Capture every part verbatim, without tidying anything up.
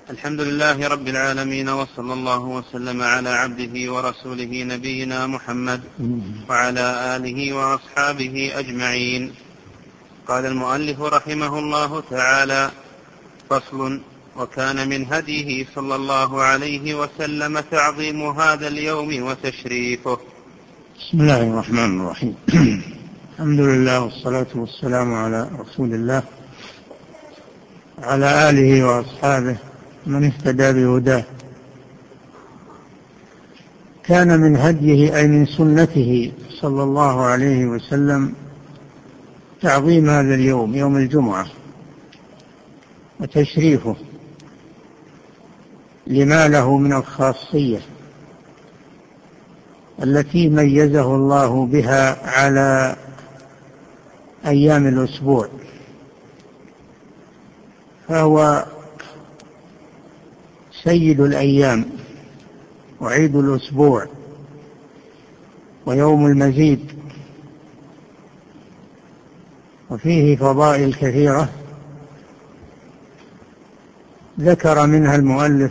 الحمد لله رب العالمين، وصلى الله وسلم على عبده ورسوله نبينا محمد وعلى آله وأصحابه أجمعين. قال المؤلف رحمه الله تعالى: فصل. وكان من هديه صلى الله عليه وسلم تعظيم هذا اليوم وتشريفه. بسم الله الرحمن الرحيم. الحمد لله والصلاة والسلام على رسول الله على آله وأصحابه من اهتدى بهداه. كان من هديه أي من سنته صلى الله عليه وسلم تعظيم هذا اليوم، يوم الجمعة، وتشريفه لما له من الخاصية التي ميزه الله بها على أيام الأسبوع. فهو سيد الأيام وعيد الأسبوع ويوم المزيد، وفيه فضائل كثيرة ذكر منها المؤلف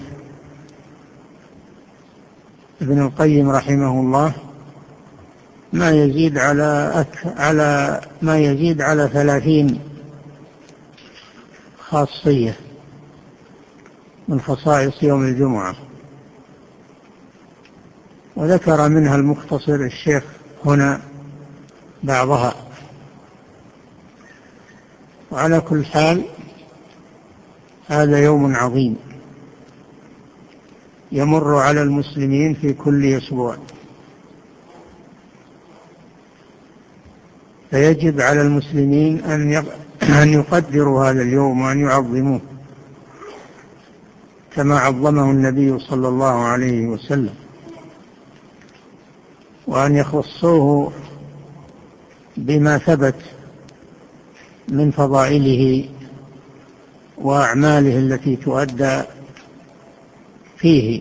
ابن القيم رحمه الله ما يزيد على أك... على ما يزيد على ثلاثين خاصية من خصائص يوم الجمعة، وذكر منها المختصر الشيخ هنا بعضها. وعلى كل حال هذا يوم عظيم يمر على المسلمين في كل أسبوع، فيجب على المسلمين أن يقدروا هذا اليوم وأن يعظموه كما عظمه النبي صلى الله عليه وسلم، وأن يخصوه بما ثبت من فضائله وأعماله التي تؤدى فيه.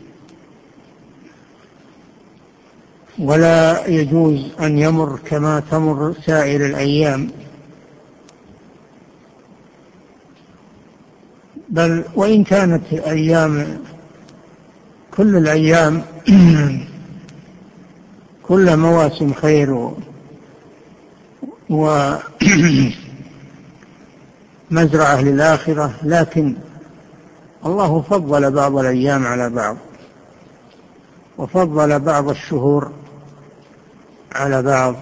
ولا يجوز أن يمر كما تمر سائر الأيام، بل وإن كانت أيام كل الأيام كل مواسم خير ومزرعة للآخرة، لكن الله فضل بعض الأيام على بعض، وفضل بعض الشهور على بعض،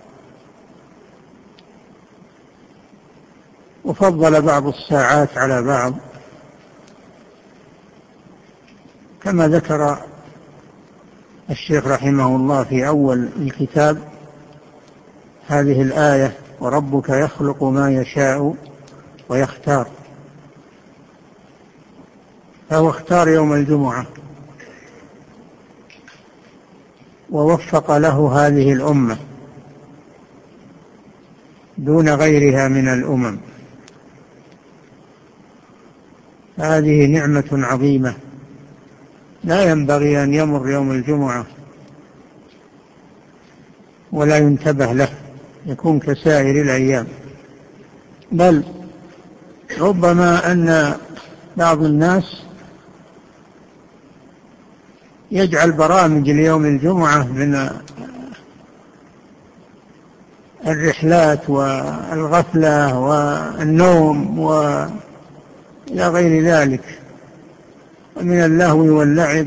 وفضل بعض الساعات على بعض، كما ذكر الشيخ رحمه الله في أول الكتاب هذه الآية: وربك يخلق ما يشاء ويختار. فهو اختار يوم الجمعة ووفق له هذه الأمة دون غيرها من الأمم. هذه نعمة عظيمة لا ينبغي أن يمر يوم الجمعة ولا ينتبه له، يكون كسائر الأيام. بل ربما أن بعض الناس يجعل برامج ليوم الجمعة من الرحلات والغفلة والنوم وإلى غير ذلك، ومن اللهو واللعب،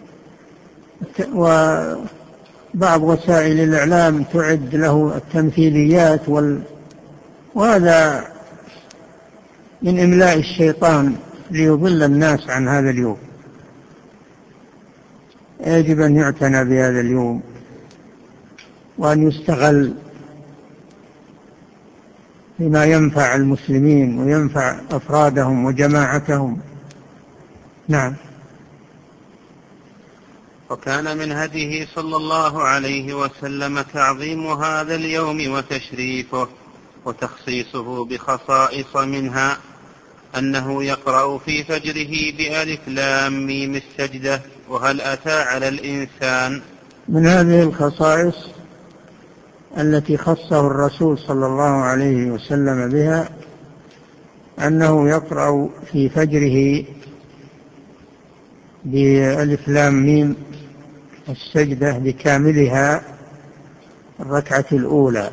وبعض وسائل الإعلام تعد له التمثيليات وال... وهذا من إملاء الشيطان ليضل الناس عن هذا اليوم. يجب أن يعتنى بهذا اليوم وأن يستغل بما ينفع المسلمين وينفع أفرادهم وجماعتهم. نعم. وكان من هديه صلى الله عليه وسلم تعظيم هذا اليوم وتشريفه وتخصيصه بخصائص، منها أنه يقرأ في فجره بألف لام ميم السجدة وهل أتى على الإنسان. من هذه الخصائص التي خصه الرسول صلى الله عليه وسلم بها أنه يقرأ في فجره بألف لام ميم السجدة بكاملها الركعة الأولى،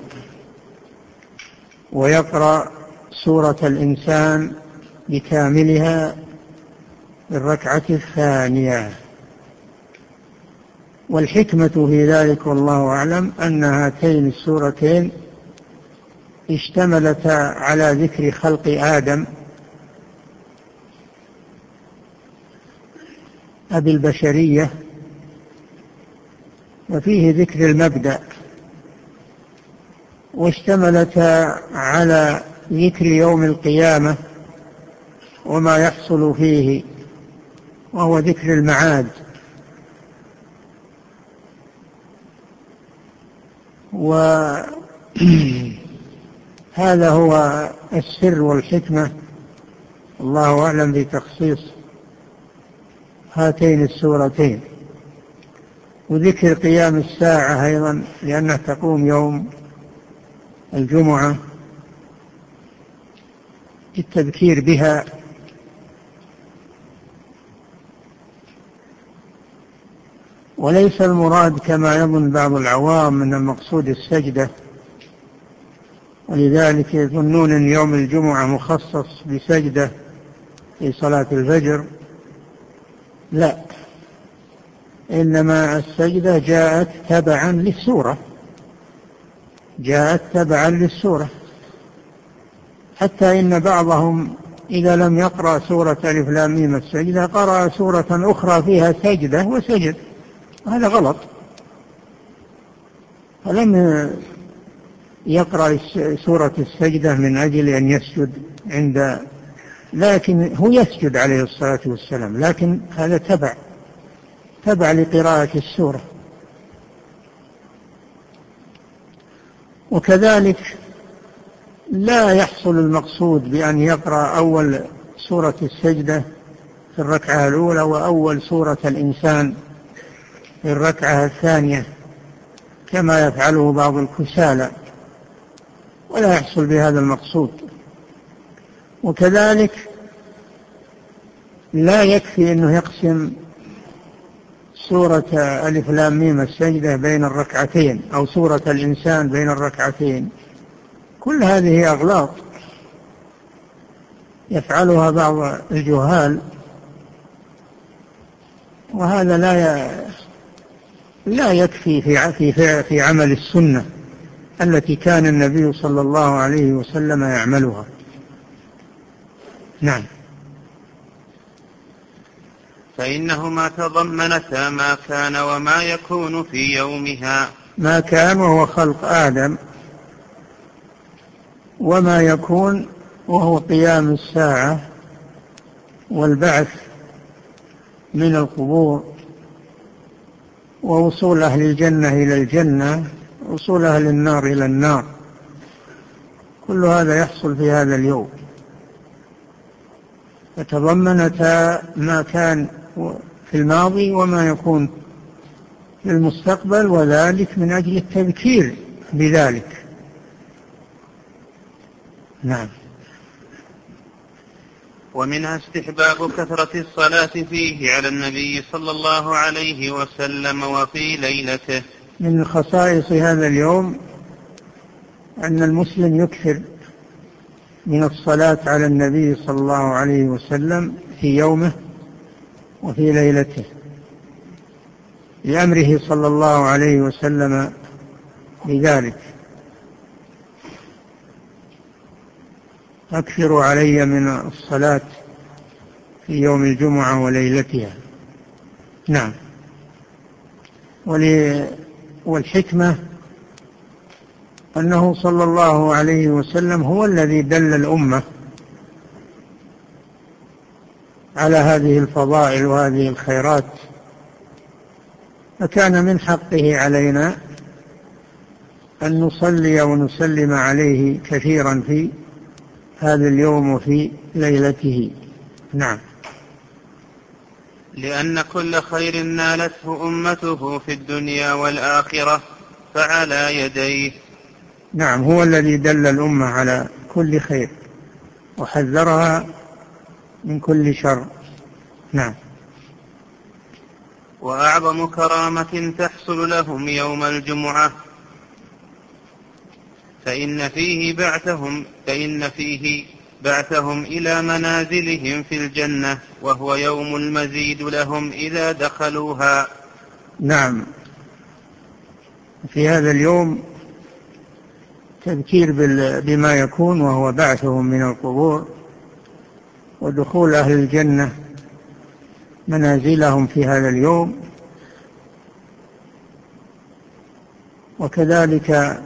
ويقرأ سورة الإنسان بكاملها الركعة الثانية. والحكمة في ذلك والله أعلم أن هاتين السورتين اشتملتا على ذكر خلق آدم أبي البشرية، وفيه ذكر المبدأ، واشتملتا على ذكر يوم القيامة وما يحصل فيه وهو ذكر المعاد. وهذا هو السر والحكمة، الله أعلم بتخصيص هاتين السورتين. وذكر قيام الساعة أيضا لأنها تقوم يوم الجمعة، التذكير بها. وليس المراد كما يظن بعض العوام من المقصود السجدة، ولذلك يظنون أن يوم الجمعة مخصص بسجدة في صلاة الفجر. لا، إنما السجدة جاءت تبعا للسورة، جاءت تبعا للسورة، حتى إن بعضهم إذا لم يقرأ سورة ألف لام ميم السجدة قرأ سورة أخرى فيها سجدة وسجد، هذا غلط. فلم يقرأ سورة السجدة من أجل أن يسجد عند، لكن هو يسجد عليه الصلاة والسلام، لكن هذا تبع تبع لقراءة السورة. وكذلك لا يحصل المقصود بأن يقرأ أول سورة السجدة في الركعة الأولى وأول سورة الإنسان في الركعة الثانية كما يفعله بعض الكسالى، ولا يحصل بهذا المقصود. وكذلك لا يكفي أنه يقسم سورة ألف لام ميم السجدة بين الركعتين أو سورة الإنسان بين الركعتين، كل هذه أغلاط يفعلها بعض الجهال، وهذا لا لا يكفي في في عمل السنة التي كان النبي صلى الله عليه وسلم يعملها. نعم. فإنهما تضمنتا ما كان وما يكون في يومها. ما كان وهو خلق آدم، وما يكون وهو قيام الساعة والبعث من القبور، ووصول أهل الجنة إلى الجنة، وصول أهل النار إلى النار، كل هذا يحصل في هذا اليوم. فتضمنتا ما كان في الماضي وما يكون في المستقبل، وذلك من أجل التذكير بذلك. نعم. ومنها استحباب كثرة الصلاة فيه على النبي صلى الله عليه وسلم وفي ليلته. من خصائص هذا اليوم أن المسلم يكثر من الصلاة على النبي صلى الله عليه وسلم في يومه وفي ليلته، لأمره صلى الله عليه وسلم بذلك: أكثروا علي من الصلاة في يوم الجمعة وليلتها. نعم. والحكمة أنه صلى الله عليه وسلم هو الذي دل الأمة على هذه الفضائل وهذه الخيرات، فكان من حقه علينا أن نصلي ونسلم عليه كثيرا في هذا اليوم وفي ليلته. نعم. لأن كل خير نالته أمته في الدنيا والآخرة فعلى يديه. نعم، هو الذي دل الأمة على كل خير وحذرها من كل شر. نعم. وأعظم كرامة تحصل لهم يوم الجمعة، فإن فيه بعثهم, فإن فيه بعثهم إلى منازلهم في الجنة، وهو يوم المزيد لهم إذا دخلوها. نعم، في هذا اليوم تذكير بما يكون، وهو بعثهم من القبور ودخول أهل الجنة منازلهم في هذا اليوم، وكذلك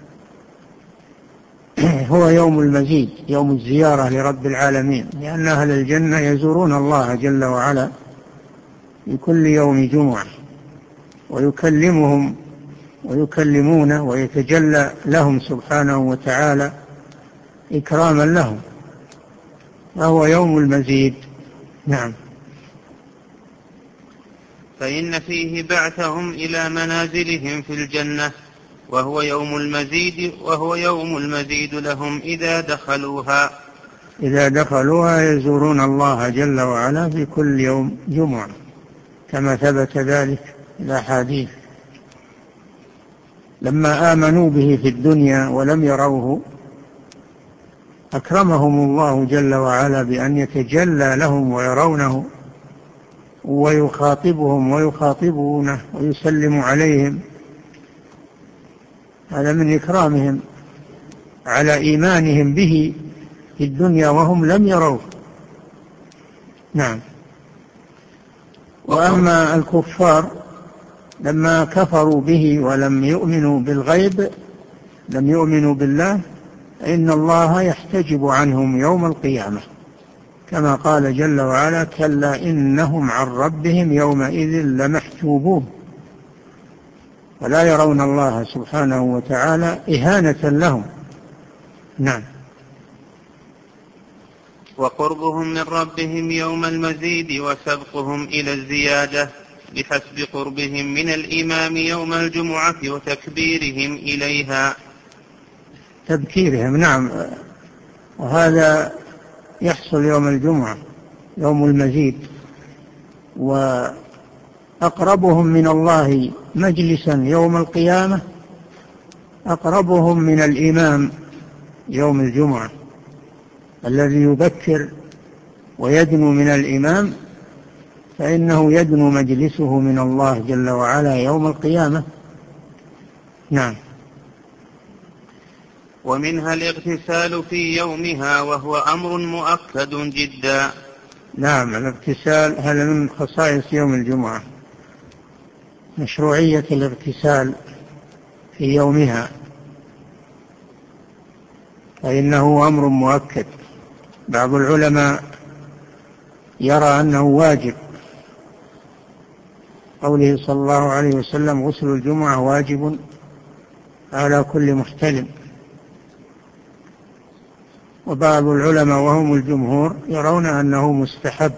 هو يوم المزيد، يوم الزيارة لرب العالمين، لأن أهل الجنة يزورون الله جل وعلا في كل يوم جمعة، ويكلمهم ويكلمونه ويتجلى لهم سبحانه وتعالى إكراما لهم، فهو يوم المزيد. نعم. فإن فيه بعثهم إلى منازلهم في الجنة، وهو يوم المزيد وهو يوم المزيد لهم إذا دخلوها. إذا دخلوها يزورون الله جل وعلا في كل يوم جمعة، كما ثبت ذلك في الأحاديث. لما آمنوا به في الدنيا ولم يروه أكرمهم الله جل وعلا بأن يتجلى لهم ويرونه ويخاطبهم ويخاطبونه ويسلم عليهم، هذا من إكرامهم على إيمانهم به في الدنيا وهم لم يروه. نعم. وأما الكفار لما كفروا به ولم يؤمنوا بالغيب، لم يؤمنوا بالله، إن الله يحتجب عنهم يوم القيامة، كما قال جل وعلا: كلا إنهم عن ربهم يومئذ لمحجوبون، ولا يرون الله سبحانه وتعالى إهانة لهم. نعم. وقربهم من ربهم يوم المزيد وسبقهم إلى الزيادة بحسب قربهم من الإمام يوم الجمعة وتكبيرهم إليها. تبكيرهم، نعم، وهذا يحصل يوم الجمعة يوم المزيد. وأقربهم من الله مجلسا يوم القيامة أقربهم من الإمام يوم الجمعة، الذي يبكر ويدنو من الإمام فإنه يدنو مجلسه من الله جل وعلا يوم القيامة. نعم. ومنها الاغتسال في يومها، وهو أمر مؤكد جدا. نعم، الاغتسال هذا من خصائص يوم الجمعة، مشروعية الاغتسال في يومها، فإنه أمر مؤكد. بعض العلماء يرى أنه واجب، قوله صلى الله عليه وسلم: غسل الجمعة واجب على كل محتلم. وبعض العلماء وهم الجمهور يرون أنه مستحب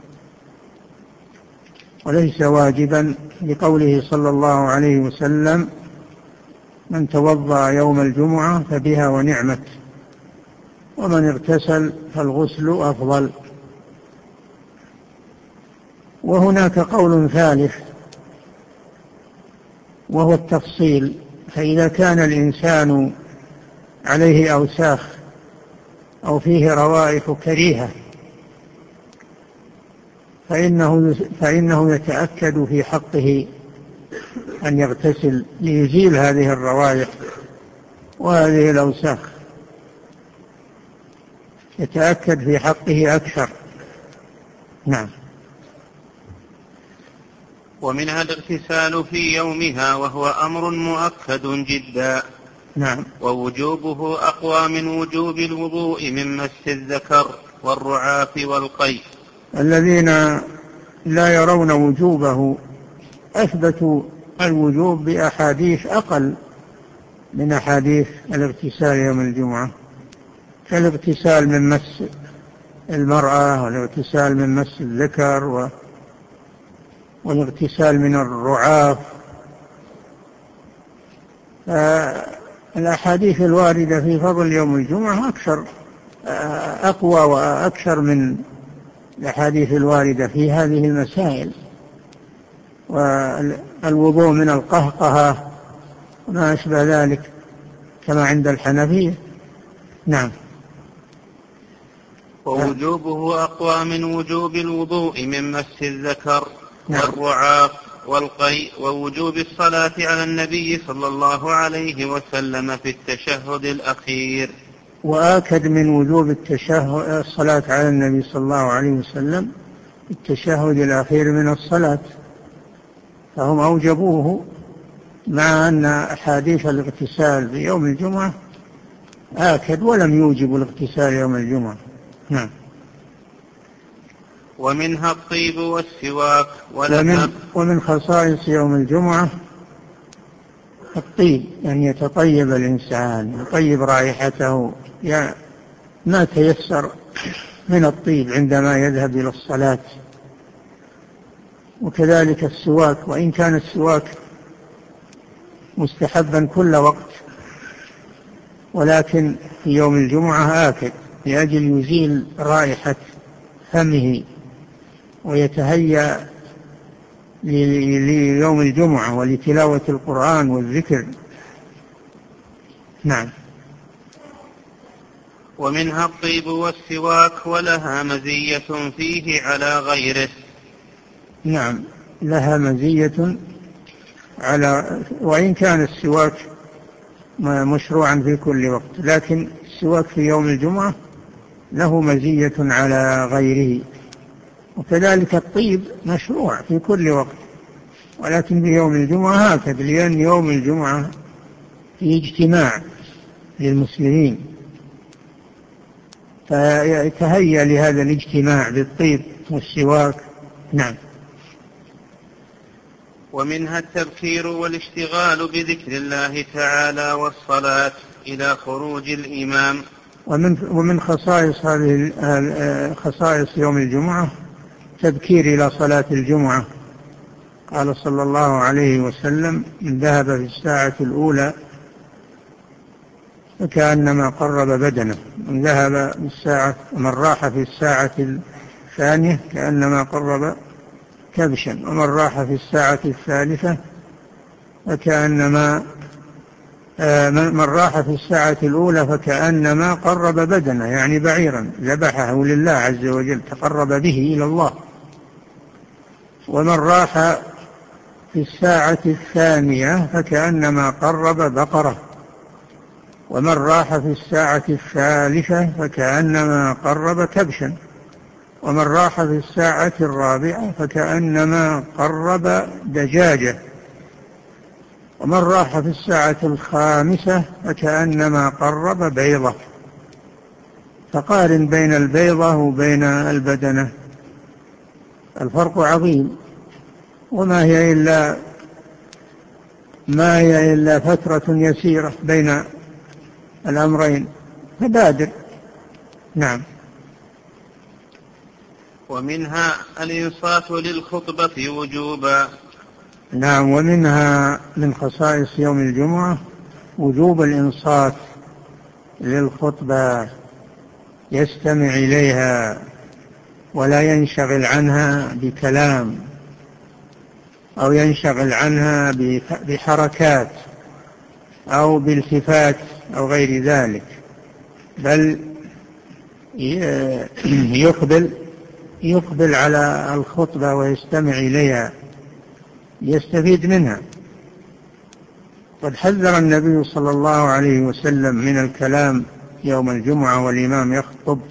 وليس واجبا، لقوله صلى الله عليه وسلم: من توضأ يوم الجمعة فبها ونعمت، ومن اغتسل فالغسل أفضل. وهناك قول ثالث وهو التفصيل، فإذا كان الإنسان عليه أوساخ أو فيه روائح كريهة فإنه, فإنه يتأكد في حقه أن يغتسل ليزيل هذه الروائح وهذه الأوساخ، يتأكد في حقه أكثر. نعم. ومنها الاغتسال في يومها، وهو أمر مؤكد جدا. نعم. ووجوبه أقوى من وجوب الوضوء من مس الذكر والرعاف والقيء. الذين لا يرون وجوبه أثبتوا الوجوب بأحاديث أقل من أحاديث الاغتسال يوم الجمعة، كالاغتسال من مس المرأة، والاغتسال من مس الذكر، والاغتسال من الرعاف. الأحاديث الواردة في فضل يوم الجمعة أكثر أقوى وأكثر من الأحاديث الواردة في هذه المسائل. والوضوء من القهقهة وما أشبه ذلك كما عند الحنفية. نعم. ووجوبه أقوى من وجوب الوضوء من مس الذكر. نعم. والرعاق والقيء. ووجوب الصلاة على النبي صلى الله عليه وسلم في التشهد الأخير. وآكد من وجوب التشهد الصلاة على النبي صلى الله عليه وسلم التشهد الأخير من الصلاة، فهم أوجبوه، مع أن أحاديث الاغتسال في يوم الجمعة آكد ولم يوجب الاغتسال يوم الجمعة. نعم. ومنها الطيب والسواك. ومن, ومن خصائص يوم الجمعة الطيب، أن يعني يتطيب الإنسان، يطيب رائحته، يعني ما تيسر من الطيب عندما يذهب إلى الصلاة. وكذلك السواك، وإن كان السواك مستحبا كل وقت، ولكن في يوم الجمعة آكد لأجل يزيل رائحة فمه ويتهيأ ليوم الجمعة ولتلاوة القرآن والذكر. نعم. ومنها الطيب والسواك، ولها مزية فيه على غيره. نعم، لها مزية على، وإن كان السواك مشروعا في كل وقت، لكن السواك في يوم الجمعة له مزية على غيره. وكذلك الطيب مشروع في كل وقت، ولكن في يوم الجمعة هكذا، لأن يوم الجمعة في اجتماع للمسلمين، فيتهيأ لهذا الاجتماع بالطيب والسواك. نعم. ومنها التبكير والاشتغال بذكر الله تعالى والصلاة إلى خروج الإمام. ومن ومن خصائص هذه خصائص يوم الجمعة تبكير إلى صلاة الجمعة. قال صلى الله عليه وسلم: من ذهب في الساعة الأولى فكأنما قرب بدنه، من ذهب في الساعة ومن راح في الساعة الثانية كأنما قرب كبشا، ومن راح في الساعة الثالثة فكأنما من راح في الساعة الأولى فكأنما قرب بدنه، يعني بعيرا ذبحه لله عز وجل، تقرب به إلى الله. ومن راح في الساعة الثانية فكأنما قرب بقرة. ومن راح في الساعة الثالثة فكأنما قرب كبشا. ومن راح في الساعة الرابعة فكأنما قرب دجاجة. ومن راح في الساعة الخامسة فكأنما قرب بيضة. فقارن بين البيضة وبين البدنة، الفرق عظيم، وما هي إلا ما هي إلا فترة يسيرة بين الأمرين، فبادر. نعم. ومنها الإنصات للخطبة وجوبا. نعم. ومنها من خصائص يوم الجمعة وجوب الإنصات للخطبة، يستمع إليها ولا ينشغل عنها بكلام أو ينشغل عنها بحركات أو بالتفات أو غير ذلك، بل يقبل يقبل على الخطبة ويستمع إليها يستفيد منها. قد حذر النبي صلى الله عليه وسلم من الكلام يوم الجمعة والإمام يخطب،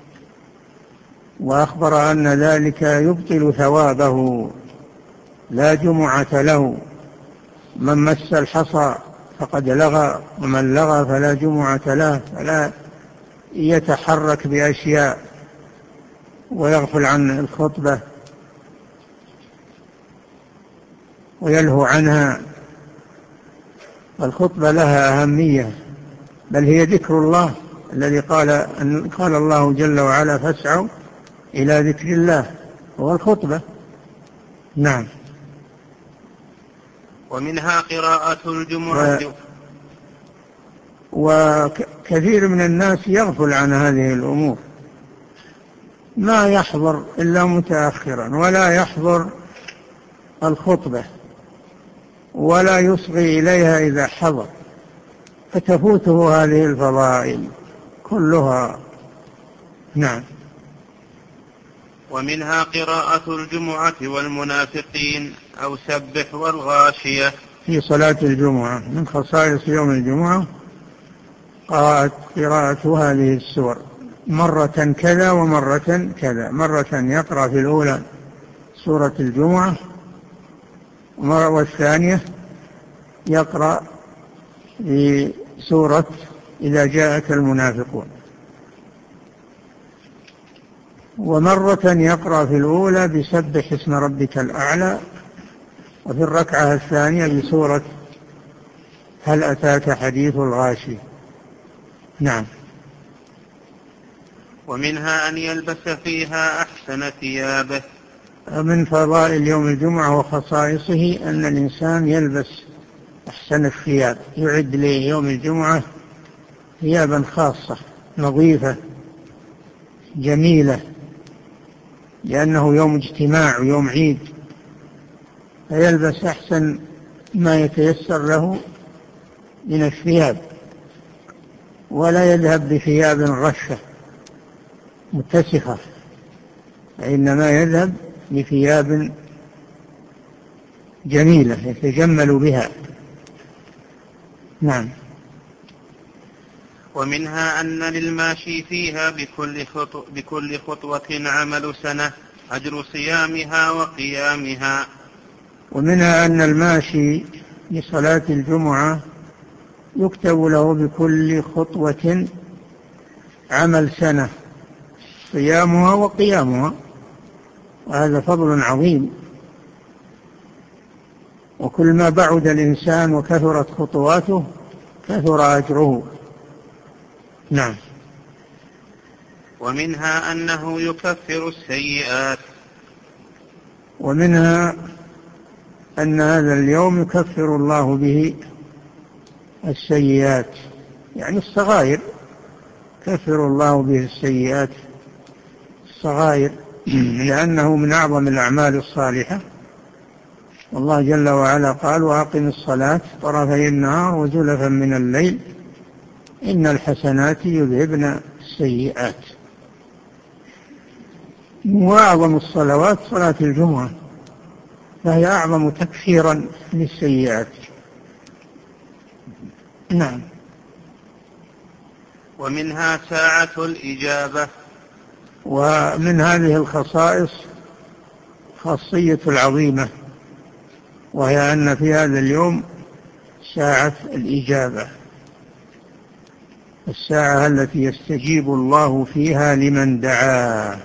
وأخبر أن ذلك يبطل ثوابه، لا جمعة له. من مس الحصى فقد لغى، ومن لغى فلا جمعة له. فلا يتحرك بأشياء ويغفل عن الخطبة ويلهو عنها. الخطبة لها أهمية، بل هي ذكر الله الذي قال أن قال الله جل وعلا: فاسعوا إلى ذكر الله، هو الخطبة. نعم. ومنها قراءة الجمعة. وكثير من الناس يغفل عن هذه الأمور، ما يحضر إلا متأخرا، ولا يحضر الخطبة ولا يصغي إليها إذا حضر، فتفوته هذه الفضائل كلها. نعم. ومنها قراءة الجمعة والمنافقين أو سبح والغاشية في صلاة الجمعة. من خصائص يوم الجمعة قراءة, قراءة هذه السور مرة كذا ومرة كذا، مرة يقرأ في الأولى سورة الجمعة، والثانية يقرأ في سورة إذا جاءك المنافقون، ومرة يقرأ في الأولى بسبح اسم ربك الأعلى، وفي الركعة الثانية بسورة هل أتاك حديث الغاشي. نعم. ومنها أن يلبس فيها أحسن ثيابه. من فضائل يوم الجمعة وخصائصه أن الإنسان يلبس أحسن الثياب، يعد ليوم الجمعة ثيابا خاصة نظيفة جميلة، لأنه يوم اجتماع ويوم عيد، فيلبس أحسن ما يتيسر له من الثياب، ولا يذهب بثياب رشة متسخة، إنما يذهب بثياب جميلة يتجمل بها. نعم. ومنها أن للماشي فيها بكل, خطو بكل خطوة عمل سنة أجر صيامها وقيامها. ومنها أن الماشي لصلاة الجمعة يكتب له بكل خطوة عمل سنة صيامها وقيامها، وهذا فضل عظيم، وكل ما بعد الإنسان وكثرت خطواته كثر أجره. نعم. ومنها أنه يكفر السيئات. ومنها أن هذا اليوم يكفر الله به السيئات، يعني الصغائر، كفر الله به السيئات الصغائر، لأنه من أعظم الأعمال الصالحة. والله جل وعلا قال وأقم الصلاة طرفي النهار وزلفا من الليل إن الحسنات يذهبن السيئات. وأعظم الصلوات صلاة الجمعة، فهي أعظم تكفيرا للسيئات. نعم. ومنها ساعة الإجابة. ومن هذه الخصائص خاصية العظيمة، وهي أن في هذا اليوم ساعة الإجابة، الساعة التي يستجيب الله فيها لمن دعاه،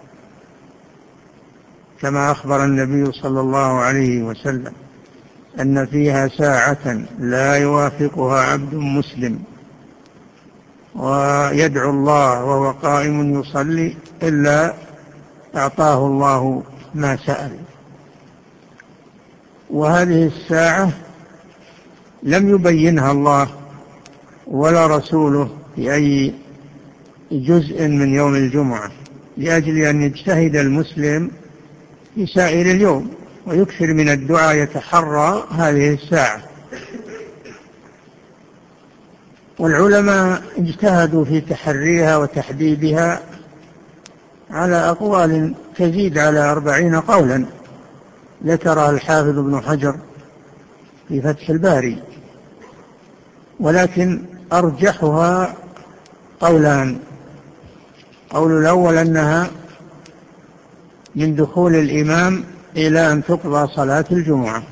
كما أخبر النبي صلى الله عليه وسلم أن فيها ساعة لا يوافقها عبد مسلم ويدعو الله وهو قائم يصلي إلا أعطاه الله ما سأل. وهذه الساعة لم يبينها الله ولا رسوله في أي جزء من يوم الجمعة، لأجل أن يجتهد المسلم في سائر اليوم ويكثر من الدعاء يتحرى هذه الساعة. والعلماء اجتهدوا في تحريها وتحديدها على أقوال تزيد على أربعين قولا، ذكرها الحافظ ابن حجر في فتح الباري، ولكن أرجحها قولان. قول الأول أنها من دخول الإمام إلى أن تقضى صلاة الجمعة،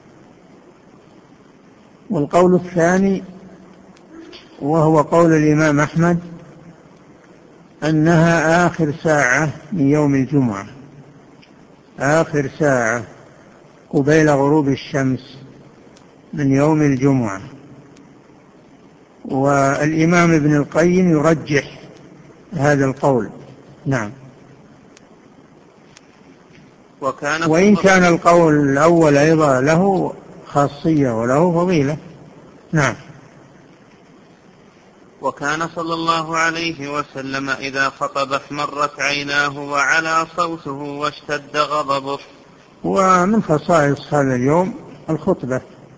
والقول الثاني وهو قول الإمام أحمد أنها آخر ساعة من يوم الجمعة، آخر ساعة قبيل غروب الشمس من يوم الجمعة. والإمام ابن القيم يرجح هذا القول. نعم. وإن كان القول الأول أيضا له خاصية وله فضيلة. نعم. وكان صلى الله عليه وسلم إذا خطب احمرت عيناه وعلى صوته واشتد غضبه، ومن خصائص هذا اليوم الخطبة،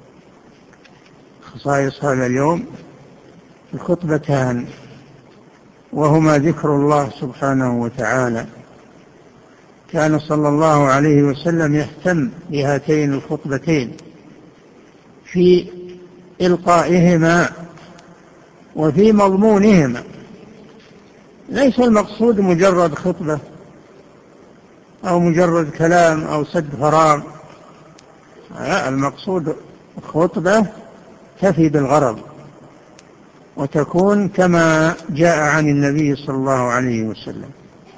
خصائص هذا اليوم الخطبتان، وهما ذكر الله سبحانه وتعالى. كان صلى الله عليه وسلم يهتم بهاتين الخطبتين في إلقائهما وفي مضمونهما. ليس المقصود مجرد خطبة أو مجرد كلام أو سد فراغ، لا، المقصود خطبة تفي بالغرض وتكون كما جاء عن النبي صلى الله عليه وسلم،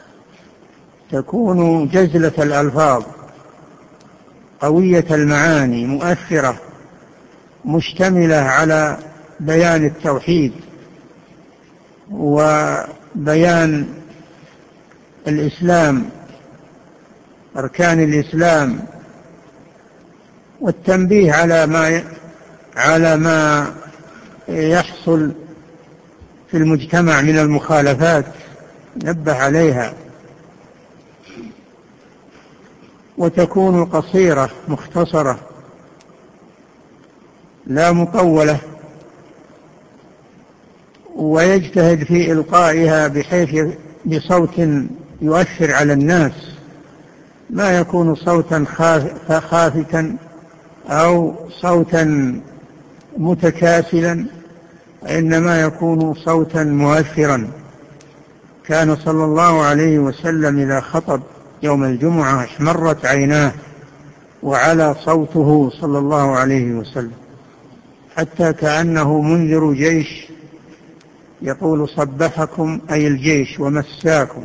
تكون جزلة الألفاظ قوية المعاني مؤثرة مشتملة على بيان التوحيد وبيان الإسلام، أركان الإسلام، والتنبيه على ما على ما يحصل في المجتمع من المخالفات، نبه عليها. وتكون قصيرة مختصرة لا مطولة، ويجتهد في إلقائها بحيث بصوت يؤثر على الناس، ما يكون صوتا خافتا أو صوتا متكاسلا، إنما يكون صوتا مؤثرا. كان صلى الله عليه وسلم إذا خطب يوم الجمعة احمرت عيناه وعلى صوته صلى الله عليه وسلم، حتى كأنه منذر جيش يقول صبحكم أي الجيش ومساكم.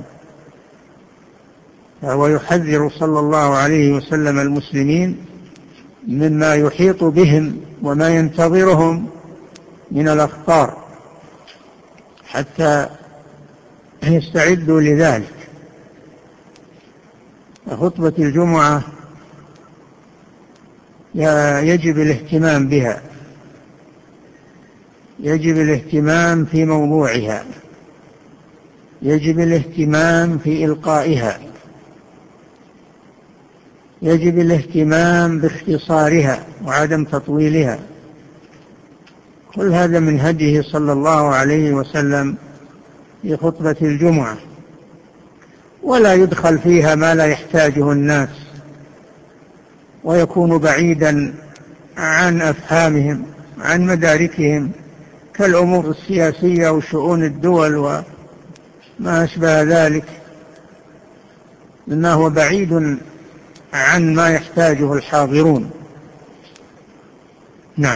فهو يحذر صلى الله عليه وسلم المسلمين مما يحيط بهم وما ينتظرهم من الأخطار حتى يستعدوا لذلك. خطبة الجمعة يجب الاهتمام بها، يجب الاهتمام في موضوعها، يجب الاهتمام في إلقائها، يجب الاهتمام باختصارها وعدم تطويلها. كل هذا من هديه صلى الله عليه وسلم في خطبة الجمعة، ولا يدخل فيها ما لا يحتاجه الناس ويكون بعيدا عن أفهامهم عن مداركهم، كالأمور السياسية وشؤون الدول وما أشبه ذلك، مما هو بعيد عن ما يحتاجه الحاضرون. نعم.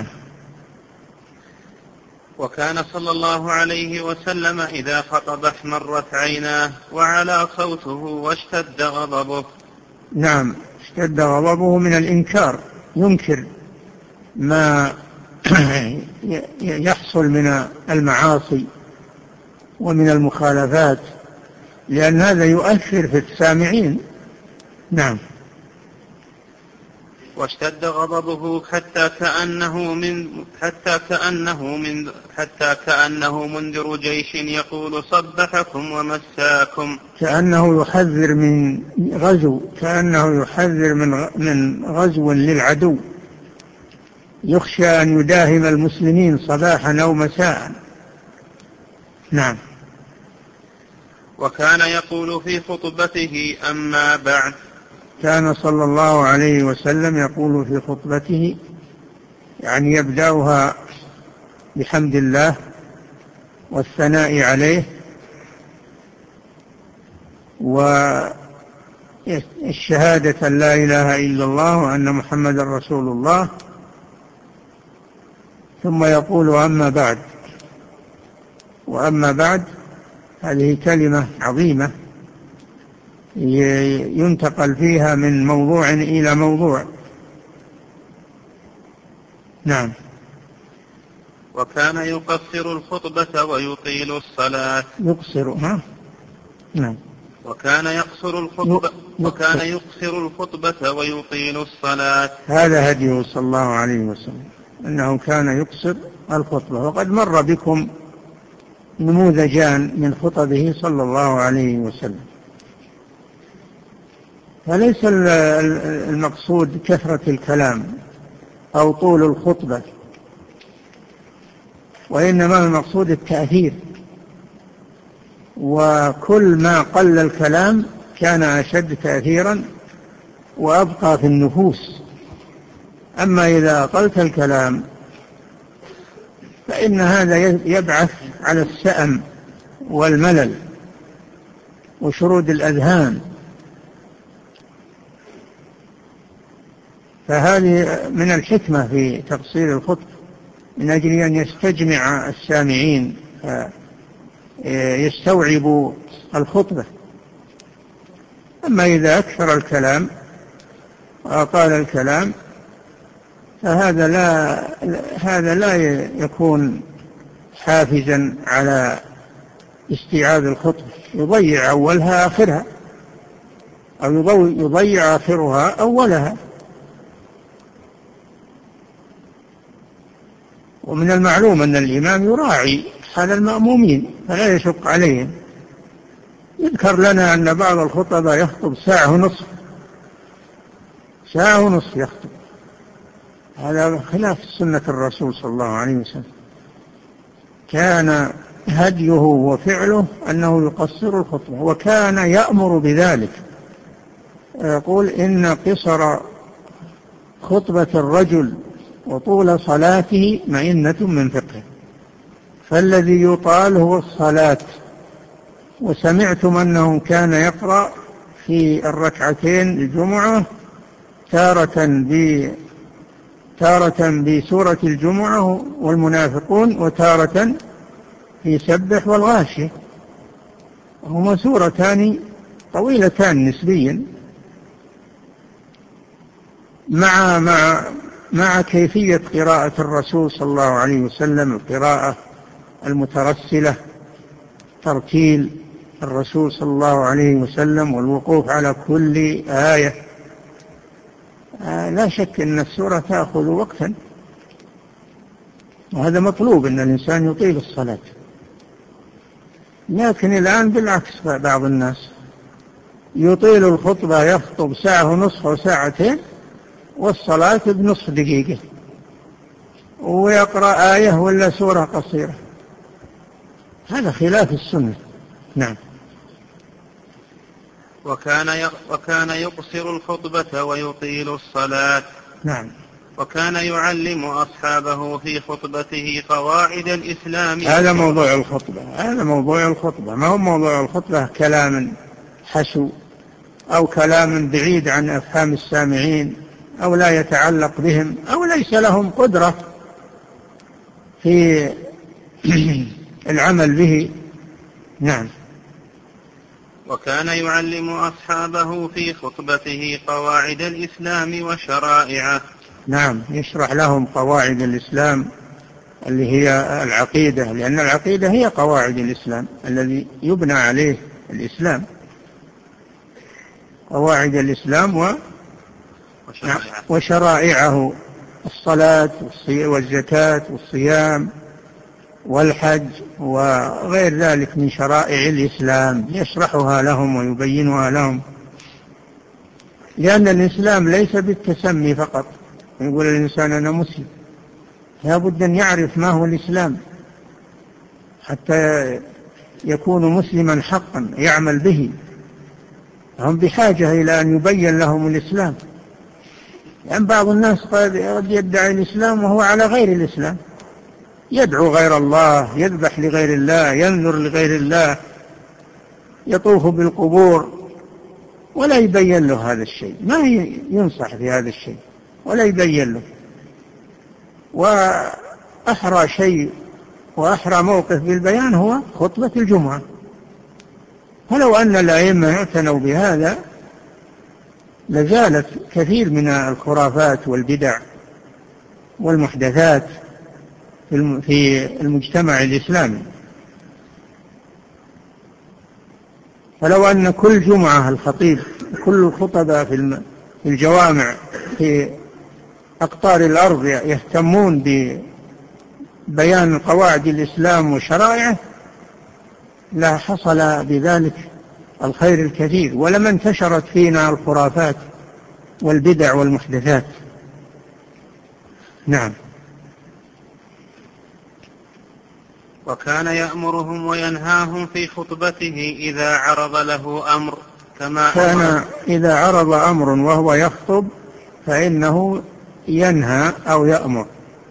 وكان صلى الله عليه وسلم إذا خطب احمرت عيناه وعلى صوته واشتد غضبه. نعم، اشتد غضبه من الإنكار، ينكر ما يحصل من المعاصي ومن المخالفات، لأن هذا يؤثر في السامعين. نعم. واشتد غضبه حتى كأنه من حتى كأنه من حتى كأنه منذر جيش يقول صبحكم ومساكم، كأنه يحذر من غزو، كأنه يحذر من من غزو للعدو، يخشى أن يداهم المسلمين صباحا أو مساء. نعم. وكان يقول في خطبته أما بعد. كان صلى الله عليه وسلم يقول في خطبته، يعني يبدأها بحمد الله والثناء عليه والشهادة أن لا إله إلا الله وأن محمد رسول الله، ثم يقول أما بعد. وأما بعد هذه كلمة عظيمة ينتقل فيها من موضوع إلى موضوع. نعم. وكان يقصر الخطبة ويطيل الصلاة. يقصر ها؟ نعم. وكان يقصر الخطبة وكان يقصر الخطبة ويطيل الصلاة. هذا هديه صلى الله عليه وسلم، أنه كان يقصر الخطبة، وقد مر بكم نموذجان من خطبه صلى الله عليه وسلم. فليس المقصود كثرة الكلام أو طول الخطبة، وإنما المقصود التأثير، وكل ما قل الكلام كان أشد تأثيرا وأبقى في النفوس. أما إذا أقلت الكلام فإن هذا يبعث على السأم والملل وشرود الأذهان. فهذه من الحكمة في تقصير الخطبة، من أجل أن يستجمع السامعين يستوعبوا الخطبة. أما إذا أكثر الكلام وأطال الكلام فهذا لا هذا لا يكون حافزا على استيعاب الخطبة، يضيع أولها آخرها أو يضيع آخرها أولها. ومن المعلوم أن الإمام يراعي حال المأمومين فلا يشق عليهم. يذكر لنا أن بعض الخطباء يخطب ساعة ونصف ساعة ونصف يخطب، هذا خلاف سنة الرسول صلى الله عليه وسلم. كان هديه وفعله أنه يقصر الخطبة، وكان يأمر بذلك، يقول إن قصر خطبة الرجل وطول صلاته مئنة من فقه، فالذي يطال هو الصلاة. وسمعتم أنه كان يقرأ في الركعتين الجمعة تارة ب تارة بسورة الجمعة والمنافقون، وتارة في سبح والغاشية، هما سورتان طويلتان نسبيا، مع مع مع كيفية قراءة الرسول صلى الله عليه وسلم، القراءة المترسلة، ترتيل الرسول صلى الله عليه وسلم، والوقوف على كل آية. لا شك أن السورة تأخذ وقتا، وهذا مطلوب أن الإنسان يطيل الصلاة. لكن الآن بالعكس، بعض الناس يطيل الخطبة، يخطب ساعة ونصف وساعتين والصلاة بنصف دقيقة، ويقرأ آية ولا سورة قصيرة. هذا خلاف السنة. نعم. وكان وكان يقصر الخطبة ويطيل الصلاة. نعم. وكان يعلم أصحابه في خطبته قواعد الإسلام. هذا موضوع الخطبة، هذا موضوع الخطبة، ما هو موضوع الخطبة كلام حسو أو كلام بعيد عن أفهام السامعين أو لا يتعلق بهم أو ليس لهم قدرة في العمل به. نعم. وكان يعلم أصحابه في خطبته قواعد الإسلام وشرائعه. نعم، يشرح لهم قواعد الإسلام اللي هي العقيدة، لأن العقيدة هي قواعد الإسلام الذي يبنى عليه الإسلام، قواعد الإسلام و وشرائعه. وشرائعه الصلاة والزكاة والصيام والحج وغير ذلك من شرائع الإسلام، يشرحها لهم ويبينها لهم. لأن الإسلام ليس بالتسمي فقط، يقول الإنسان أنا مسلم، لا بد أن يعرف ما هو الإسلام حتى يكون مسلما حقا يعمل به. هم بحاجة إلى أن يبين لهم الإسلام، لأن يعني بعض الناس قد يدعي الإسلام وهو على غير الإسلام، يدعو غير الله، يذبح لغير الله، ينذر لغير الله، يطوف بالقبور، ولا يبين له هذا الشيء، ما ينصح في هذا الشيء ولا يبين له. وأحرى شيء وأحرى موقف بالبيان هو خطبة الجمعة. فلو أن الأئمة اعتنوا بهذا لزالت كثير من الخرافات والبدع والمحدثات في المجتمع الإسلامي. فلو أن كل جمعة الخطيب كل الخطباء في الجوامع في أقطار الأرض يهتمون ببيان قواعد الإسلام وشرائعه لا حصل بذلك الخير الكثير، ولما انتشرت فينا الخرافات والبدع والمحدثات. نعم. وكان يأمرهم وينهاهم في خطبته إذا عرض له أمر، كما كان إذا عرض أمر وهو يخطب فإنه ينهى أو يأمر.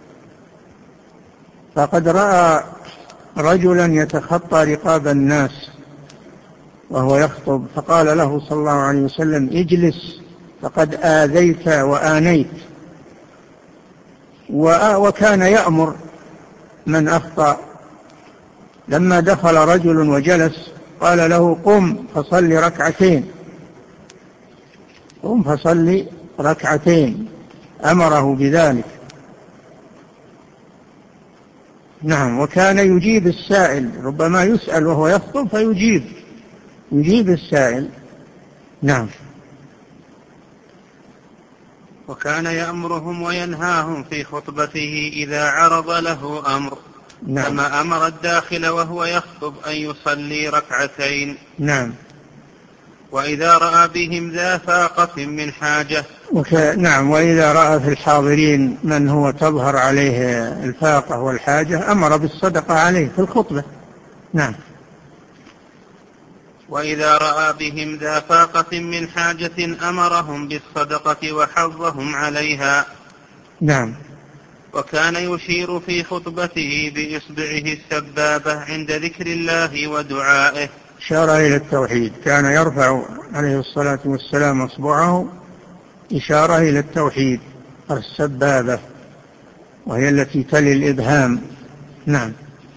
فقد رأى رجلا يتخطى رقاب الناس وهو يخطب، فقال له صلى الله عليه وسلم: اجلس فقد آذيت وآنيت. وكان يأمر من أخطأ. لما دخل رجل وجلس قال له: قم فصل ركعتين، قم فصل ركعتين، أمره بذلك. نعم. وكان يجيب السائل، ربما يسأل وهو يخطب فيجيب يجيب السائل. نعم. وكان يأمرهم وينهاهم في خطبته إذا عرض له أمر. نعم. كما أمر الداخل وهو يخطب أن يصلي ركعتين. نعم. وإذا رأى بهم ذا فاقة من حاجة. وك... نعم. وإذا رأى في الحاضرين من هو تظهر عليه الفاقة والحاجة أمر بالصدقة عليه في الخطبة. نعم. وإذا رأى بهم ذا فاقة من حاجة أمرهم بالصدقة وحضهم عليها. نعم. وكان يشير في خطبته بإصبعه السبابة عند ذكر الله ودعائه. إشارة إلى التوحيد، كان يرفع عليه الصلاة والسلام أصبعه إشارة إلى التوحيد، السبابة وهي التي تلي الإبهام. نعم.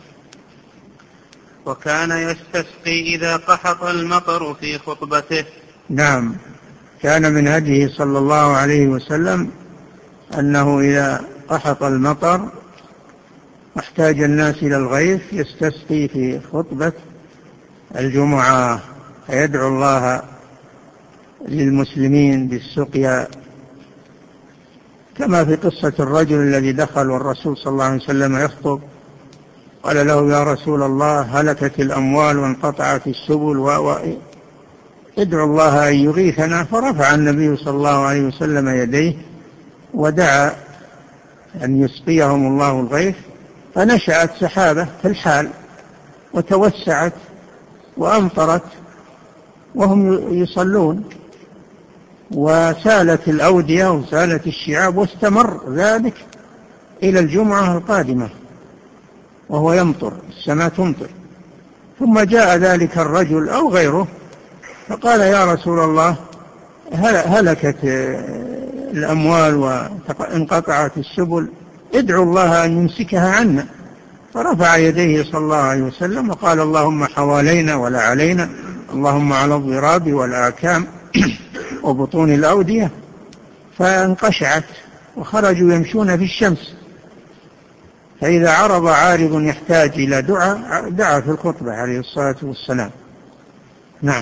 وكان يستسقي إذا قحط المطر في خطبته. نعم. كان من هديه صلى الله عليه وسلم أنه إذا قحط المطر واحتاج الناس إلى الغيث يستسقي في خطبة الجمعة، فيدعو الله للمسلمين بالسقيا، كما في قصة الرجل الذي دخل والرسول صلى الله عليه وسلم يخطب، قال له: يا رسول الله هلكت الأموال وانقطعت السبل وادعو الله أن يغيثنا. فرفع النبي صلى الله عليه وسلم يديه ودعا أن يسقيهم الله الغيث، فنشأت سحابة في الحال وتوسعت وأمطرت وهم يصلون، وسالت الأودية وسالت الشعاب، واستمر ذلك إلى الجمعة القادمة وهو يمطر، السماء تمطر. ثم جاء ذلك الرجل أو غيره فقال: يا رسول الله هلكت الأموال وانقطعت السبل، ادعو الله أن يمسكها عنا. فرفع يديه صلى الله عليه وسلم وقال: اللهم حوالينا ولا علينا، اللهم على الضراب والآكام وبطون الأودية. فانقشعت وخرجوا يمشون في الشمس. فإذا عرض عارض يحتاج إلى دعاء دعا في الخطبة عليه الصلاة والسلام. نعم.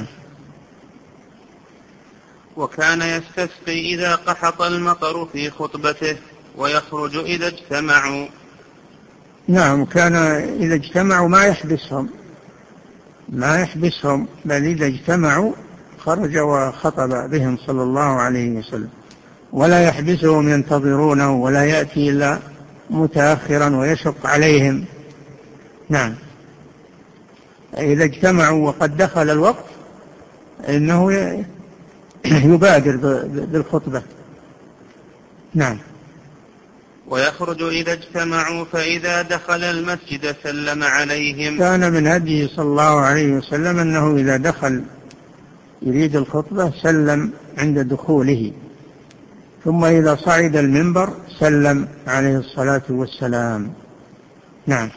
وكان يستسقي إذا قحط المطر في خطبته ويخرج إذا اجتمعوا. نعم. كان إذا اجتمعوا ما يحبسهم ما يحبسهم بل إذا اجتمعوا خرج وخطب بهم صلى الله عليه وسلم، ولا يحبسهم ينتظرونه ولا يأتي إلا متأخرا ويشق عليهم. نعم. إذا اجتمعوا وقد دخل الوقت إنه يبادر بالخطبة. نعم. ويخرج إذا اجتمعوا فإذا دخل المسجد سلم عليهم. كان من هديه صلى الله عليه وسلم أنه إذا دخل يريد الخطبة سلم عند دخوله، ثم إذا صعد المنبر سلم عليه الصلاة والسلام. نعم.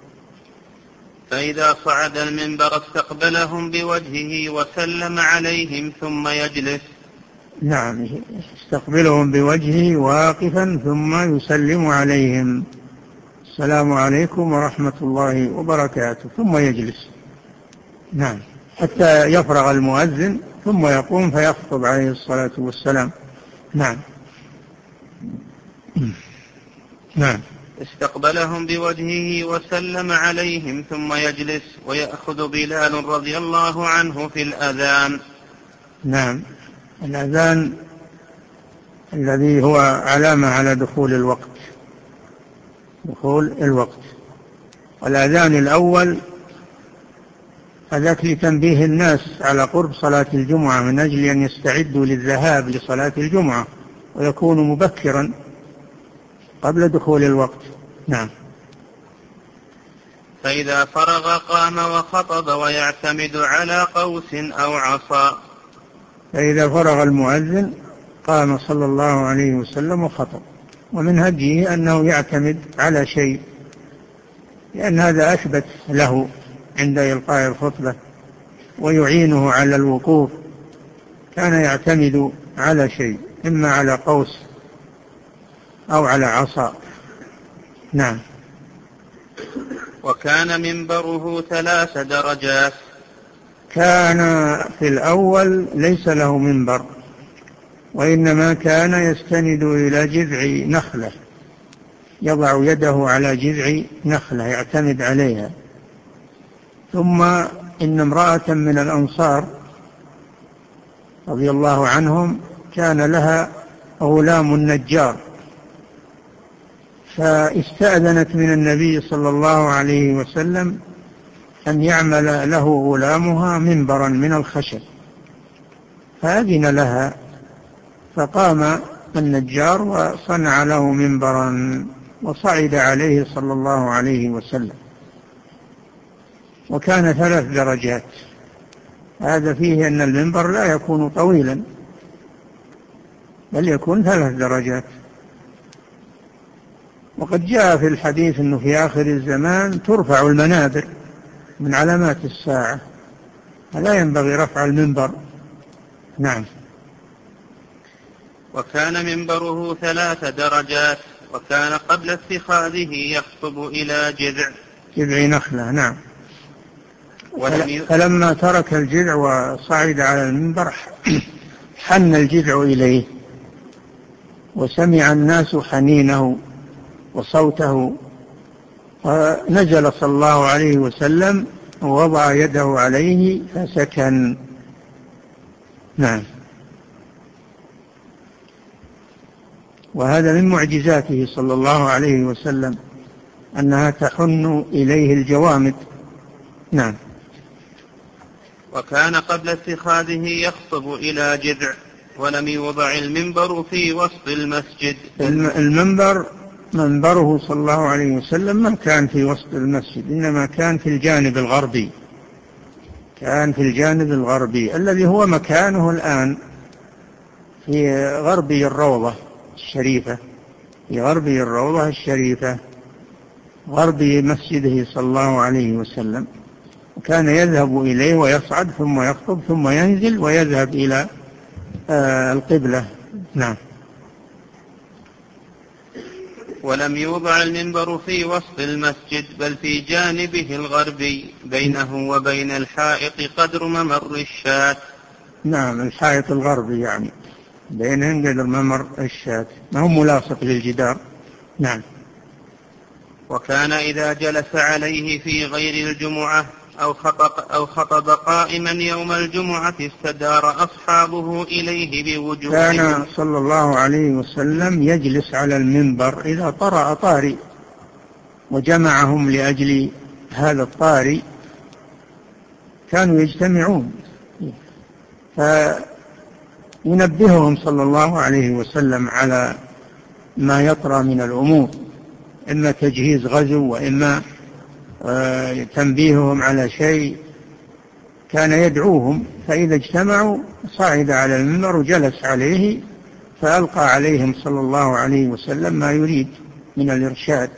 فإذا صعد المنبر استقبلهم بوجهه وسلم عليهم ثم يجلس. نعم. استقبلهم بوجهه واقفا ثم يسلم عليهم: السلام عليكم ورحمة الله وبركاته، ثم يجلس. نعم. حتى يفرغ المؤذن ثم يقوم فيخطب عليه الصلاة والسلام. نعم. نعم. استقبلهم بوجهه وسلم عليهم ثم يجلس ويأخذ بلال رضي الله عنه في الأذان. نعم، الأذان الذي هو علامة على دخول الوقت، دخول الوقت. والأذان الأول هذاك لتنبيه الناس على قرب صلاة الجمعة من أجل أن يستعدوا للذهاب لصلاة الجمعة ويكونوا مبكرا قبل دخول الوقت. نعم. فإذا فرغ قام وخطب ويعتمد على قوس أو عصا. فإذا فرغ المؤذن قام صلى الله عليه وسلم وخطب، ومن هديه أنه يعتمد على شيء، لأن هذا أثبت له عند إلقاء الخطبة ويعينه على الوقوف. كان يعتمد على شيء، إما على قوس أو على عصا. نعم. وكان منبره ثلاث درجات. كان في الأول ليس له منبر، وإنما كان يستند إلى جذع نخلة، يضع يده على جذع نخلة يعتمد عليها. ثم إن امرأة من الأنصار رضي الله عنهم كان لها غلام نجار، فاستأذنت من النبي صلى الله عليه وسلم أن يعمل له غلامها منبرا من الخشب، فأذن لها، فقام النجار وصنع له منبرا وصعد عليه صلى الله عليه وسلم، وكان ثلاث درجات. هذا فيه أن المنبر لا يكون طويلا بل يكون ثلاث درجات. وقد جاء في الحديث أنه في آخر الزمان ترفع المنابر من علامات الساعة، فلا ينبغي رفع المنبر. نعم. وكان منبره ثلاث درجات. وكان قبل اتخاذه يخطب إلى جذع جذع نخلة. نعم. فلما ترك الجذع وصعد على المنبر حن الجذع إليه، وسمع الناس حنينه وصوته، فنزل صلى الله عليه وسلم ووضع يده عليه فسكن. نعم. وهذا من معجزاته صلى الله عليه وسلم أنها تحن إليه الجوامد. نعم. وكان قبل اتخاذه يخطب إلى جذع، ولم يوضع المنبر في وسط المسجد. المنبر منبره صلى الله عليه وسلم ما كان في وسط المسجد، إنما كان في الجانب الغربي، كان في الجانب الغربي الذي هو مكانه الآن في غربي الروضة الشريفة، في غربي الروضة الشريفة غربي مسجده صلى الله عليه وسلم. وكان يذهب إليه ويصعد ثم يخطب ثم ينزل ويذهب إلى آه القبلة. نعم. ولم يوضع المنبر في وسط المسجد بل في جانبه الغربي بينه وبين الحائط قدر ممر الشاة. نعم، الحائط الغربي يعني بينهم قدر ممر الشاة، ما هو ملاصق للجدار. نعم. وكان إذا جلس عليه في غير الجمعة أو خطب, أو خطب قائما يوم الجمعة استدار أصحابه إليه بوجوههم. كان صلى الله عليه وسلم يجلس على المنبر إذا طرأ طارئ وجمعهم لأجل هذا الطارئ، كانوا يجتمعون فينبههم صلى الله عليه وسلم على ما يطرأ من الأمور، إما تجهيز غزو وإما تنبيههم على شيء. كان يدعوهم، فإذا اجتمعوا صعد على المنبر وجلس عليه فألقى عليهم صلى الله عليه وسلم ما يريد من الإرشاد.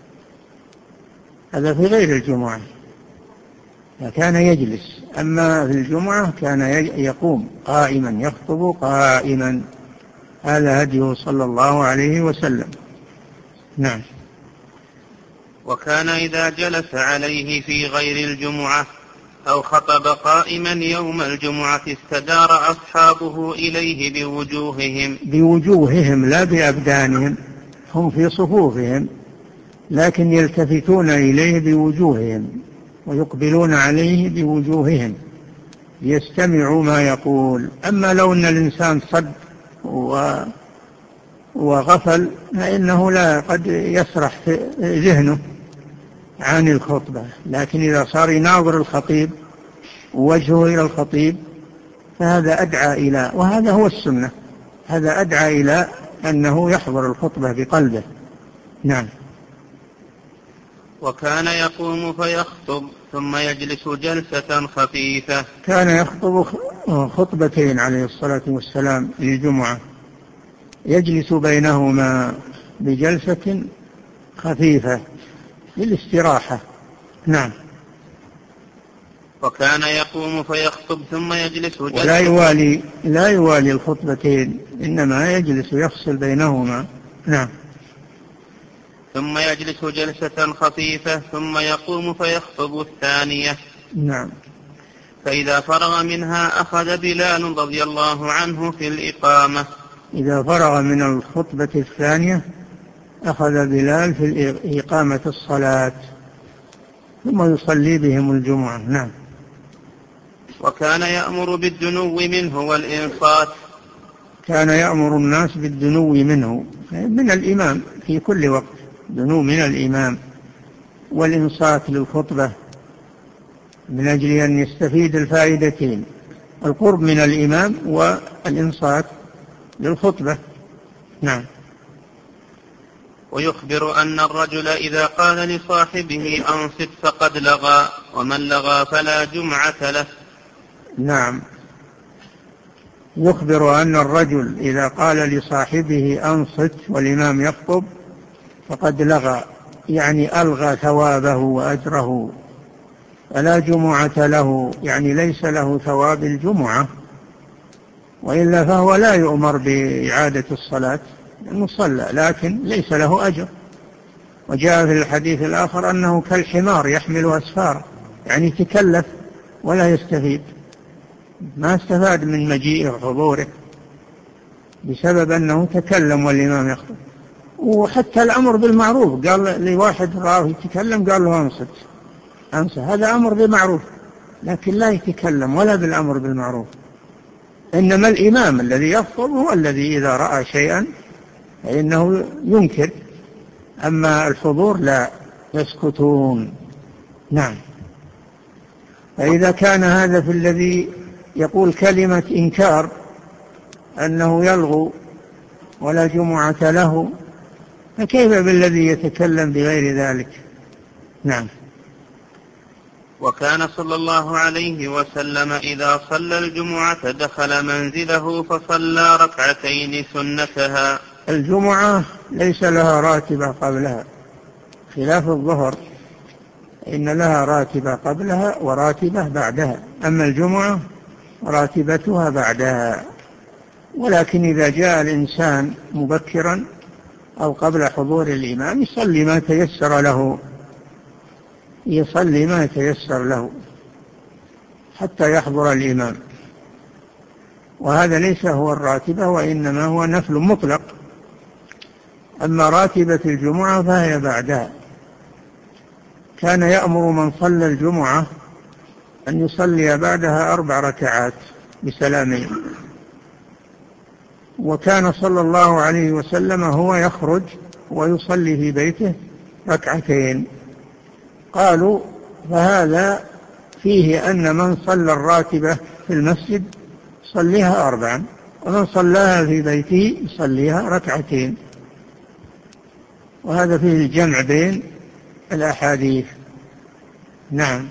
هذا في غير الجمعة فكان يجلس، أما في الجمعة كان يقوم قائما يخطب قائما. هذا هديه صلى الله عليه وسلم. نعم. وكان إذا جلس عليه في غير الجمعة أو خطب قائما يوم الجمعة استدار أصحابه إليه بوجوههم. بوجوههم لا بأبدانهم، هم في صفوفهم لكن يلتفتون إليه بوجوههم ويقبلون عليه بوجوههم ليستمعوا ما يقول. أما لو أن الإنسان صد وغفل فإنه لا قد يسرح في ذهنه عن الخطبة، لكن إذا صار يناظر الخطيب ووجهه إلى الخطيب فهذا أدعى إلى، وهذا هو السنة، هذا أدعى إلى أنه يحضر الخطبة بقلبه. نعم. وكان يقوم فيخطب ثم يجلس جلسة خفيفة. كان يخطب خطبتين عليه الصلاة والسلام للجمعة، يجلس بينهما بجلسة خفيفة للاستراحة. نعم. وكان يقوم فيخطب ثم يجلس جلسة، ولا يوالي لا يوالي الخطبتين، إنما يجلس يفصل بينهما. نعم. ثم يجلس جلسة خفيفة ثم يقوم فيخطب الثانية. نعم. فإذا فرغ منها أخذ بلال رضي الله عنه في الإقامة. إذا فرغ من الخطبة الثانية أخذ بلال في إقامة الصلاة ثم يصلي بهم الجمعة. نعم. وكان يأمر بالدنو منه والإنصات. كان يأمر الناس بالدنو منه، من الإمام في كل وقت، دنو من الإمام والإنصات للخطبة من أجل أن يستفيد الفائدتين، القرب من الإمام والإنصات للخطبة. نعم. ويخبر أن الرجل إذا قال لصاحبه أنصت فقد لغى، ومن لغى فلا جمعة له. نعم. يخبر أن الرجل إذا قال لصاحبه أنصت والإمام يخطب فقد لغى، يعني ألغى ثوابه وأجره، فلا جمعة له، يعني ليس له ثواب الجمعة، وإلا فهو لا يؤمر بإعادة الصلاة لأنه صلى لكن ليس له أجر. وجاء في الحديث الآخر أنه كالحمار يحمل أسفار، يعني تكلف ولا يستفيد، ما استفاد من مجيئه وحضوره بسبب أنه تكلم والإمام يخطب. وحتى الأمر بالمعروف، قال لواحد راه يتكلم قال له أنصت أنصت، هذا أمر بالمعروف، لكن لا يتكلم ولا بالأمر بالمعروف. إنما الإمام الذي يخطب هو الذي إذا رأى شيئا فإنه ينكر، أما الحضور لا، يسكتون. نعم. فإذا كان هذا في الذي يقول كلمة إنكار أنه يلغو ولا جمعة له، فكيف بالذي يتكلم بغير ذلك؟ نعم. وكان صلى الله عليه وسلم إذا صلى الجمعة دخل منزله فصلى ركعتين سنتها. الجمعة ليس لها راتبة قبلها خلاف الظهر، إن لها راتبة قبلها وراتبة بعدها، أما الجمعة راتبتها بعدها. ولكن إذا جاء الإنسان مبكرا أو قبل حضور الإمام يصلي ما تيسر له، يصلي ما يتيسر له حتى يحضر الإمام، وهذا ليس هو الراتبة وإنما هو نفل مطلق. أما راتبة الجمعة فهي بعدها. كان يأمر من صلى الجمعة أن يصلي بعدها أربع ركعات بسلامين، وكان صلى الله عليه وسلم هو يخرج ويصلي في بيته ركعتين. قالوا فهذا فيه أن من صلى الراتبة في المسجد صليها أربعا، ومن صلاها في بيته يصليها ركعتين، وهذا فيه الجمع بين الأحاديث. نعم.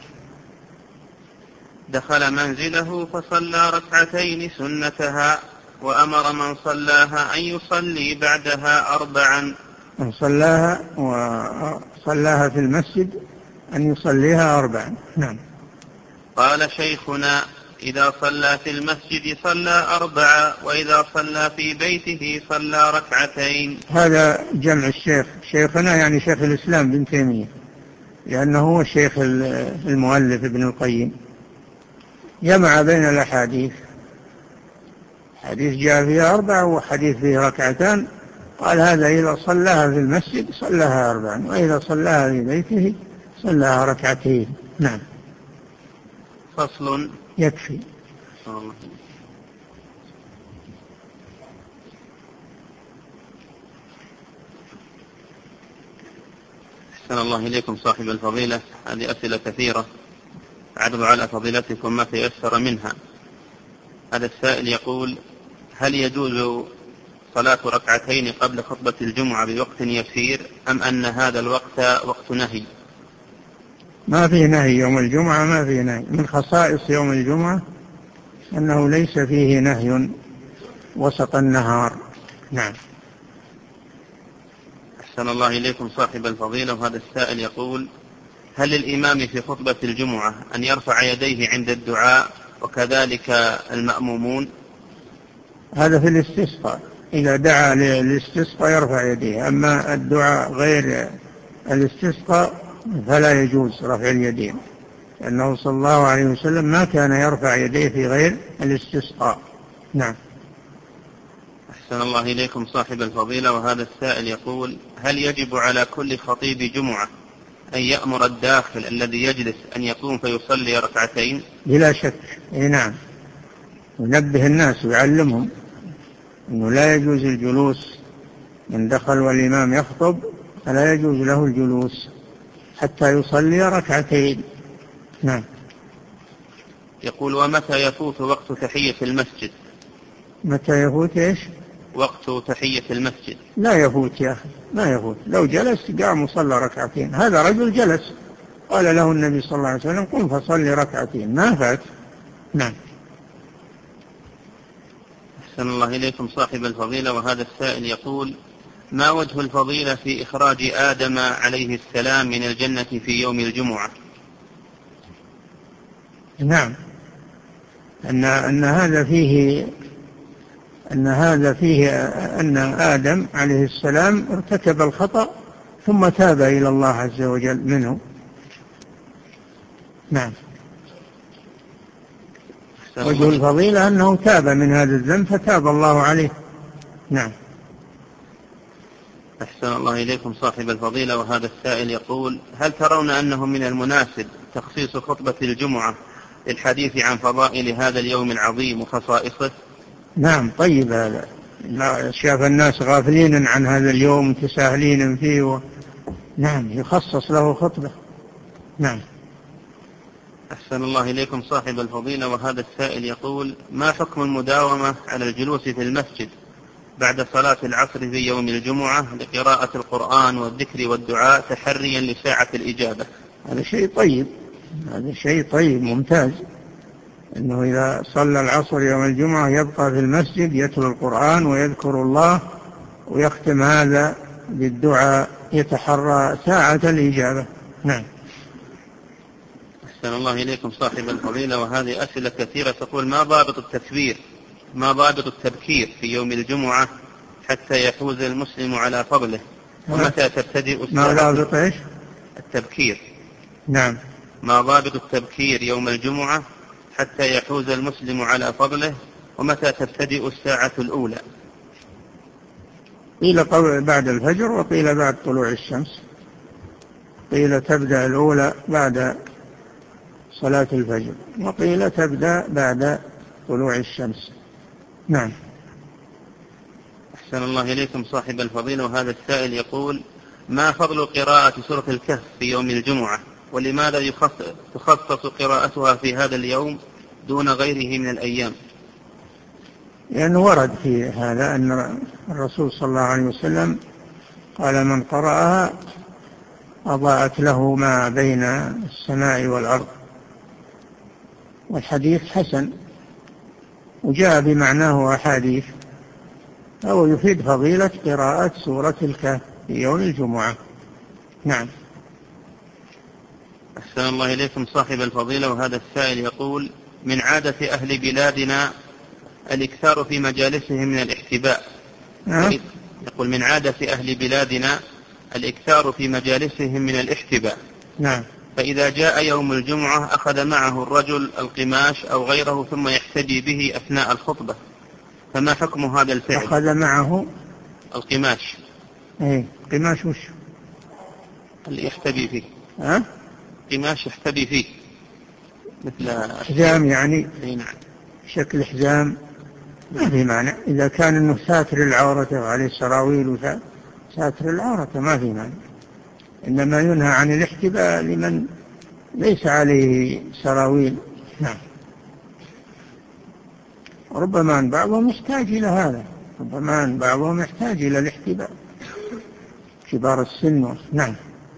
دخل منزله فصلى ركعتين سنتها، وأمر من صلاها أن يصلي بعدها أربعا. من صلاها وصلاها في المسجد أن يصليها أربعا. نعم. قال شيخنا إذا صلى في المسجد صلى أربعا، وإذا صلى في بيته صلى ركعتين. هذا جمع الشيخ، شيخنا يعني شيخ الإسلام بن تيمية، لأنه هو الشيخ المؤلف ابن القيم، جمع بين الأحاديث، حديث جاء فيها أربعة وحديث فيه ركعتان، قال هذا إذا صلاها في المسجد صلاها أربعا، وإذا صلاها في بيته صلاها ركعتين. نعم. فصل. يكفي. الله. أحسن الله إليكم صاحب الفضيلة، هذه أسئلة كثيرة أعرض على فضيلتكم ما تيسر منها. هذا السائل يقول: هل يجوز صلاة ركعتين قبل خطبة الجمعة بوقت يسير، أم أن هذا الوقت وقت نهي؟ ما في نهي يوم الجمعة، ما في نهي. من خصائص يوم الجمعة أنه ليس فيه نهي وسط النهار. نعم. أحسن الله إليكم صاحب الفضيلة، وهذا السائل يقول: هل للإمام في خطبة الجمعة أن يرفع يديه عند الدعاء وكذلك المأمومون؟ هذا في الاستسقاء، إذا دعا للاستسقاء يرفع يديه، أما الدعاء غير الاستسقاء فلا يجوز رفع اليدين، لأنه صلى الله عليه وسلم ما كان يرفع يديه في غير الاستسقاء. نعم. أحسن الله إليكم صاحب الفضيلة، وهذا السائل يقول: هل يجب على كل خطيب جمعة أن يأمر الداخل الذي يجلس أن يقوم فيصلي ركعتين؟ بلا شك. إيه نعم، ينبه الناس ويعلمهم أنه لا يجوز الجلوس، من دخل والإمام يخطب فلا يجوز له الجلوس حتى يصلي ركعتين. نعم. يقول: ومتى يفوت وقت تحية المسجد؟ متى يفوت إيش؟ وقت تحية المسجد. لا يفوت يا أخي، ما يفوت. لو جلس قام وصلى ركعتين، هذا رجل جلس قال له النبي صلى الله عليه وسلم قم فصلي ركعتين، ما فات. نعم. أحسن الله إليكم صاحب الفضيلة، وهذا السائل يقول: ما وجه الفضيلة في إخراج آدم عليه السلام من الجنة في يوم الجمعة؟ نعم، أن أن هذا فيه أن هذا فيه أن آدم عليه السلام ارتكب الخطأ ثم تاب إلى الله عز وجل منه. نعم. وجه الفضيلة أنه تاب من هذا الذنب فتاب الله عليه. نعم. أحسن الله إليكم صاحب الفضيلة، وهذا السائل يقول: هل ترون أنه من المناسب تخصيص خطبة الجمعة للحديث عن فضائل هذا اليوم العظيم وخصائصه؟ نعم طيب، هذا لا شاف الناس غافلين عن هذا اليوم متساهلين فيه و... نعم يخصص له خطبة. نعم. أحسن الله إليكم صاحب الفضيلة، وهذا السائل يقول: ما حكم المداومة على الجلوس في المسجد بعد صلاة العصر في يوم الجمعة لقراءة القرآن والذكر والدعاء تحريا لساعة الإجابة؟ هذا شيء طيب، هذا شيء طيب ممتاز، أنه إذا صلى العصر يوم الجمعة يبقى في المسجد يتلو القرآن ويذكر الله ويختم هذا بالدعاء يتحرى ساعة الإجابة. نعم. أحسن الله إليكم صاحب الفضيلة، وهذه أسئلة كثيرة تقول: ما ضابط التكبير ما ضابط التبكير في يوم الجمعة حتى يفوز المسلم على فضله، ومتى تبتدئ الساعة؟ ما ضابط إيش؟ التبكير. نعم. ما ضابط التبكير يوم الجمعة حتى يفوز المسلم على فضله، ومتى تبتدئ الساعة الأولى؟ قيل بعد الفجر، وقيل بعد طلوع الشمس. قيل تبدأ الأولى بعد صلاة الفجر، وقيل تبدأ بعد طلوع الشمس. نعم. أحسن الله إليكم صاحب الفضيلة، وهذا السائل يقول: ما فضل قراءة سورة الكهف في يوم الجمعة، ولماذا تخصص قراءتها في هذا اليوم دون غيره من الأيام؟ لأنه ورد في هذا أن الرسول صلى الله عليه وسلم قال: من قرأها أضاءت له ما بين السماء والأرض. والحديث حسن وجاء بمعناه أحاديث، أو يفيد فضيلة قراءة سورة الكهف في يوم الجمعة. نعم. أحسن الله إليكم صاحب الفضيلة، وهذا السائل يقول: من عادة أهل بلادنا الإكثار في مجالسهم من الاحتباء. أه؟ يقول: من عادة أهل بلادنا الإكثار في مجالسهم من الاحتباء. نعم. فإذا جاء يوم الجمعة أخذ معه الرجل القماش أو غيره ثم يحتدي به أثناء الخطبة، فما حكم هذا الفعل؟ أخذ معه القماش. ايه قماش وش اللي يحتبي فيه. ها؟ قماش يحتبي فيه مثل حزام يعني. اي نعم. شكل حزام ما في معنى إذا كان إنه ساتر العورة وعليه سراويل وساتر العورة ما في معنى، إنما ينهى عن الاحتباء لمن ليس عليه سراويل. نعم. ربما أن بعضهم يحتاج إلى هذا، ربما أن بعضهم يحتاج إلى الاحتباء، كبار السن. نعم.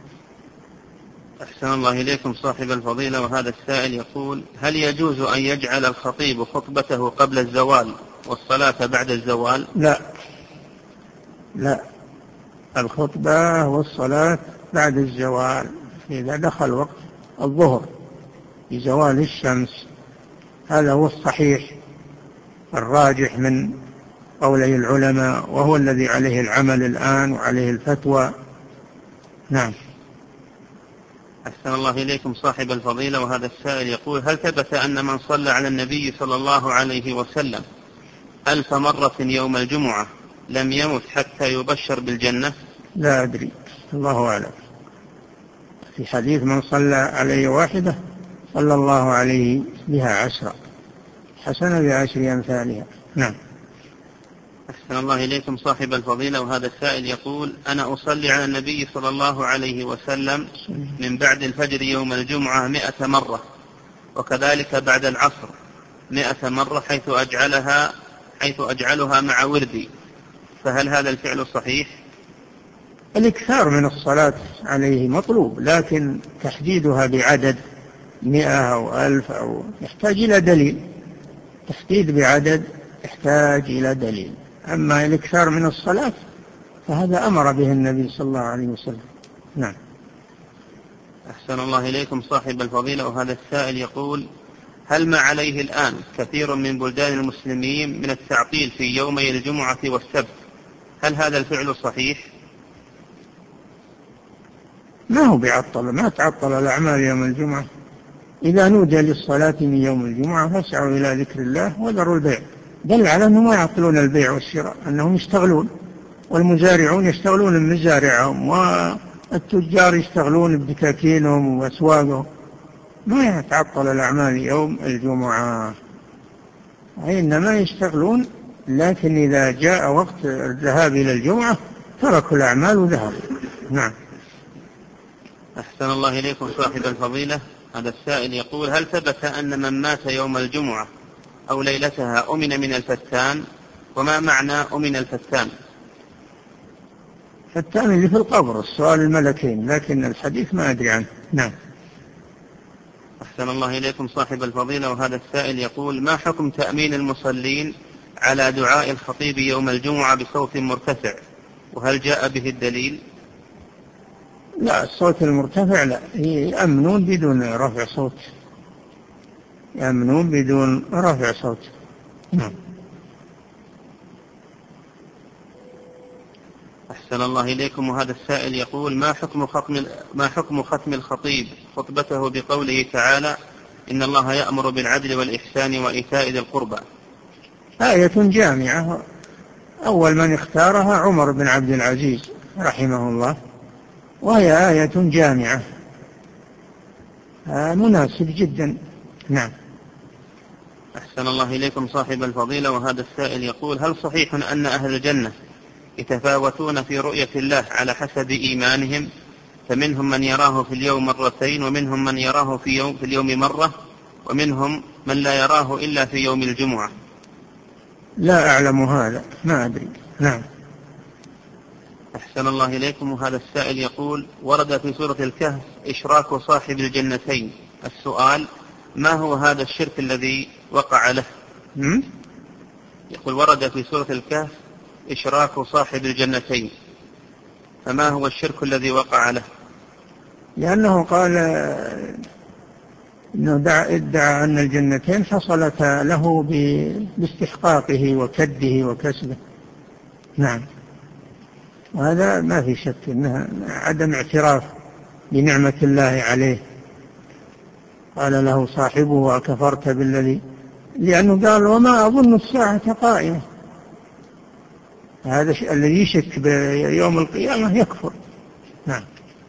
أحسن الله إليكم صاحب الفضيلة، وهذا السائل يقول: هل يجوز أن يجعل الخطيب خطبته قبل الزوال والصلاة بعد الزوال؟ لا لا، الخطبة والصلاة بعد الزوال، إذا دخل وقت الظهر بزوال الشمس، هذا هو الصحيح الراجح من قولي العلماء، وهو الذي عليه العمل الآن وعليه الفتوى. نعم. أحسن الله إليكم صاحب الفضيلة، وهذا السائل يقول: هل ثبت أن من صلى على النبي صلى الله عليه وسلم ألف مرة يوم الجمعة لم يمت حتى يبشر بالجنة؟ لا أدري، الله أعلم. في حديث من صلى عليه واحدة صلى الله عليه بها عشرة، حسنة بعشر أمثالها. نعم. أحسن الله إليكم صاحب الفضيلة، وهذا السائل يقول: أنا أصلي على النبي صلى الله عليه وسلم من بعد الفجر يوم الجمعة مئة مرة، وكذلك بعد العصر مئة مرة، حيث أجعلها حيث أجعلها مع وردي، فهل هذا الفعل صحيح؟ الإكثار من الصلاة عليه مطلوب، لكن تحديدها بعدد مئة أو ألف أو يحتاج إلى دليل، تحديد بعدد يحتاج إلى دليل. أما الإكثار من الصلاة فهذا أمر به النبي صلى الله عليه وسلم. نعم. أحسن الله إليكم صاحب الفضيلة، وهذا السائل يقول: هل ما عليه الآن كثير من بلدان المسلمين من التعطيل في يومي الجمعة والسبت، هل هذا الفعل صحيح؟ ما هو بيعطل، ما تعطل الأعمال يوم الجمعة. إذا نودي للصلاة من يوم الجمعة فاسعوا إلى ذكر الله وذروا البيع، دل على أنهم ما يعطلون البيع والشراء، أنهم يشتغلون، والمزارعون يشتغلون بمزارعهم، والتجار يشتغلون بدكاكينهم وأسواقهم، ما يتعطل الأعمال يوم الجمعة، إنما يشتغلون، لكن إذا جاء وقت الذهاب إلى الجمعة تركوا الأعمال وذهبوا. نعم. أحسن الله إليكم صاحب الفضيلة، هذا السائل يقول: هل ثبت أن من مات يوم الجمعة أو ليلتها أمن من الفتان؟ وما معنى أمن الفتان؟ فتان اللي في القبر، السؤال الملكين، لكن الحديث ما أدري عنه. نعم. أحسن الله إليكم صاحب الفضيلة، وهذا السائل يقول: ما حكم تأمين المصلين على دعاء الخطيب يوم الجمعة بصوت مرتفع، وهل جاء به الدليل؟ لا، الصوت المرتفع لا، يأمنون بدون رفع صوت، يأمنون بدون رفع صوت. نعم. أحسن الله إليكم، وهذا السائل يقول: ما حكم ختم ما حكم ختم الخطيب خطبته بقوله تعالى: إن الله يأمر بالعدل والإحسان وإيتاء ذي القربى؟ آية جامعة، أول من اختارها عمر بن عبد العزيز رحمه الله، وهي آية جامعة، مناسب جدا. نعم. أحسن الله إليكم صاحب الفضيلة، وهذا السائل يقول: هل صحيح أن أهل الجنة يتفاوتون في رؤية الله على حسب إيمانهم، فمنهم من يراه في اليوم مرتين، ومنهم من يراه في يوم, في اليوم مرة، ومنهم من لا يراه إلا في يوم الجمعة؟ لا أعلم هذا، ما أدري. نعم. أحسن الله إليكم، وهذا السائل يقول: ورد في سورة الكهف إشراك صاحب الجنتين، السؤال: ما هو هذا الشرك الذي وقع له؟ م? يقول: ورد في سورة الكهف إشراك صاحب الجنتين، فما هو الشرك الذي وقع له؟ لأنه قال إنه ادعى أن الجنتين حصلتا له باستحقاقه وكده وكسبه. نعم. وهذا ما في شك أنها عدم اعتراف بنعمة الله عليه. قال له صاحبه: أكفرت بالذي، لأنه قال: وما أظن الساعة قائمة، هذا الذي يشك بيوم القيامة يكفر. نعم.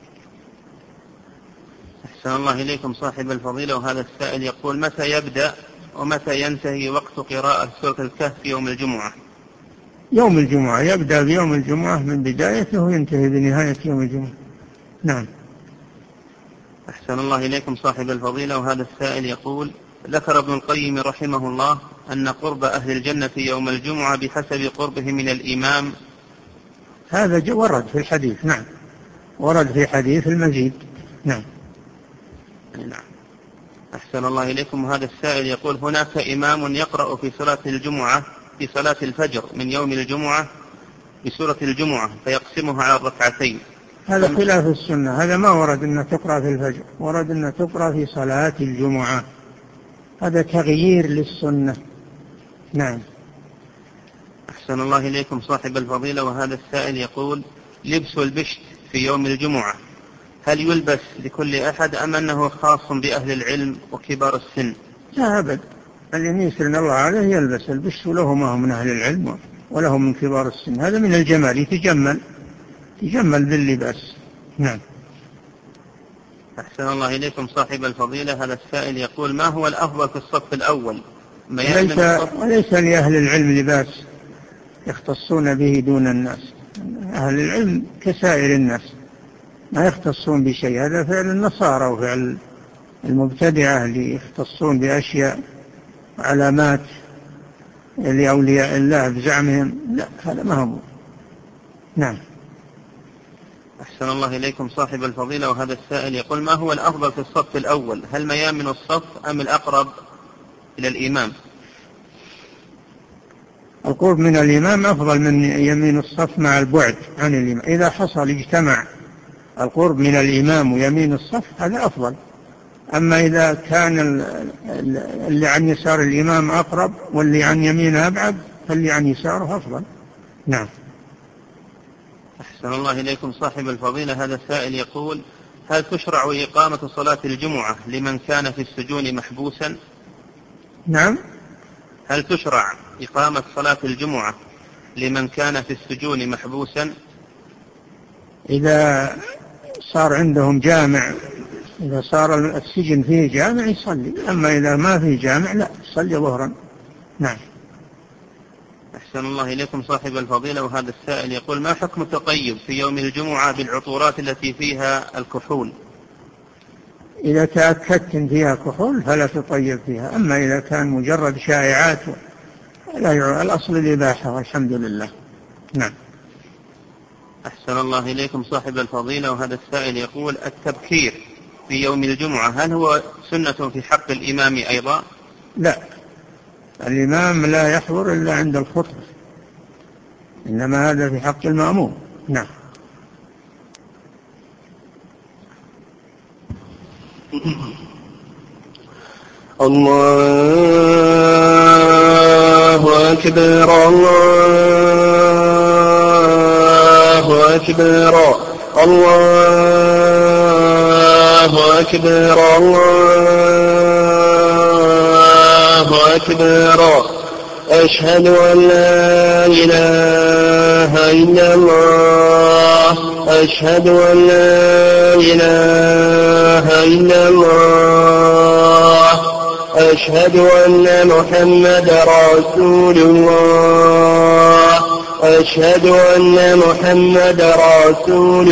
أحسن الله إليكم صاحب الفضيلة، وهذا السائل يقول: متى يبدأ ومتى ينتهي وقت قراءة سورة الكهف يوم الجمعة؟ يوم الجمعة، يبدأ بيوم الجمعة من بدايته وينتهي بنهاية يوم الجمعة. نعم. أحسن الله إليكم صاحب الفضيلة، وهذا السائل يقول: ذكر ابن القيم رحمه الله أن قرب أهل الجنة يوم الجمعة بحسب قربه من الإمام. هذا ورد في الحديث. نعم، ورد في حديث المزيد. نعم. نعم. أحسن الله إليكم، وهذا السائل يقول: هناك إمام يقرأ في صلاة الجمعة في صلاة الفجر من يوم الجمعة بسورة الجمعة فيقسمها على الركعتين. هذا خلاف السنة، هذا ما ورد أن تقرأ في الفجر، ورد أن تقرأ في صلاة الجمعة، هذا تغيير للسنة. نعم. أحسن الله إليكم صاحب الفضيلة، وهذا السائل يقول: لبس البشت في يوم الجمعة هل يلبس لكل أحد أم أنه خاص بأهل العلم وكبار السن؟ لا أبد، اللي يسرنا الله عليه يلبس البشت، وله ما هو من أهل العلم وله من كبار السن، هذا من الجمال، يتجمل يجمل باللباس. نعم. أحسن الله إليكم صاحب الفضيلة، هذا السائل يقول: ما هو الأفضل في الصف الأول؟ وليس, وليس لأهل العلم لباس يختصون به دون الناس، أهل العلم كسائر الناس ما يختصون بشيء، هذا فعل النصارى وفعل المبتدعة اللي يختصون بأشياء علامات لأولياء الله بزعمهم، لا هذا ما هو. نعم. أحسن الله إليكم صاحب الفضيلة، وهذا السائل يقول: ما هو الأفضل في الصف الأول؟ هل ميامن الصف أم الأقرب إلى الإمام؟ القرب من الإمام أفضل من يمين الصف مع البعد عن الإمام، إذا حصل اجتمع القرب من الإمام ويمين الصف هذا أفضل، أما إذا كان اللي عن يسار الإمام أقرب واللي عن يمينه أبعد فاللي عن يساره أفضل. نعم. أحسن الله إليكم صاحب الفضيلة، هذا السائل يقول: هل تشرع إقامة صلاة الجمعة لمن كان في السجون محبوسا؟ نعم. هل تشرع إقامة صلاة الجمعة لمن كان في السجون محبوسا؟ إذا صار عندهم جامع، إذا صار السجن فيه جامع يصلي، أما إذا ما فيه جامع لا يصلي ظهرا. نعم. أحسن الله إليكم صاحب الفضيلة، وهذا السائل يقول: ما حكم التطيب في يوم الجمعة بالعطورات التي فيها الكحول؟ إذا تأكدت فيها كحول فلا تطيب فيها، أما إذا كان مجرد شائعات لا، الأصل الإباحة والحمد لله. نعم. أحسن الله إليكم صاحب الفضيلة، وهذا السائل يقول: التبكير في يوم الجمعة هل هو سنة في حق الإمام أيضا؟ لا، الإمام لا يحضر إلا عند الخطبة، إنما هذا في حق المأموم. نعم. الله أكبر الله أكبر الله أكبر الله أكبر أشهد أن لا إله إلا الله أشهد أن لا إله إلا الله أشهد أن محمد رسول الله أشهد أن محمد رسول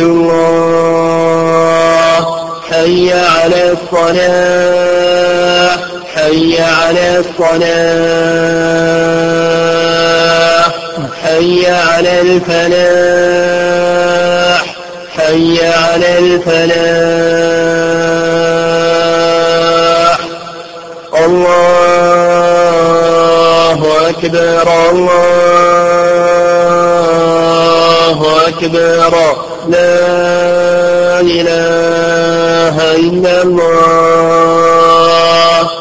الله حي على الصلاة حي على الصلاة حي على الفلاح حي على الفلاح الله أكبر الله أكبر لا إله إلا الله.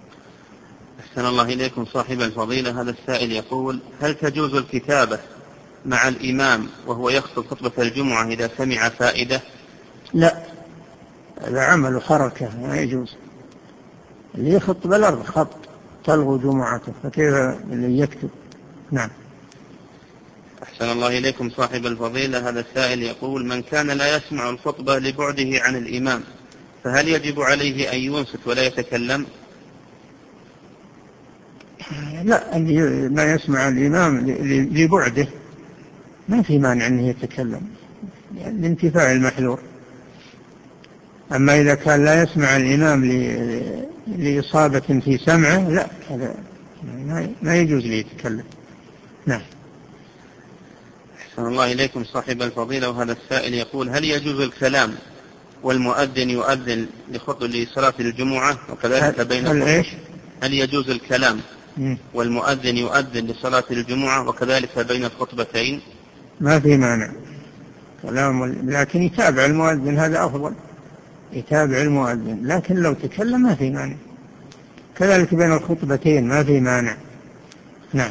أحسن الله إليكم صاحب الفضيلة، هذا السائل يقول: هل تجوز الكتابة مع الإمام وهو يخطب خطبة الجمعة إذا سمع فائدة؟ لا، هذا عمل حركة ما يجوز. اللي يخطب الأرض خط تلغو جمعته، فكيف اللي يكتب؟ نعم. أحسن الله إليكم صاحب الفضيلة. هذا السائل يقول: من كان لا يسمع الخطبة لبعده عن الإمام فهل يجب عليه أن ينصت ولا يتكلم؟ لا، اللي ما يسمع الإمام لبعده ما في مانع أنه يتكلم، يعني لانتفاع المحذور. أما إذا كان لا يسمع الإمام لإصابة في سمعه لا، هذا ما يجوز لي يتكلم. نعم. أحسن الله إليكم صاحب الفضيلة. وهذا السائل يقول: هل يجوز الكلام والمؤذن يؤذن لخطبة لصلاة الجمعة وكذلك بين هل, هل, هل يجوز الكلام والمؤذن يؤذن لصلاة الجمعة وكذلك بين الخطبتين؟ ما في مانع كلام، لكن يتابع المؤذن، هذا أفضل، يتابع المؤذن، لكن لو تكلم ما في مانع، كذلك بين الخطبتين ما في مانع. نعم.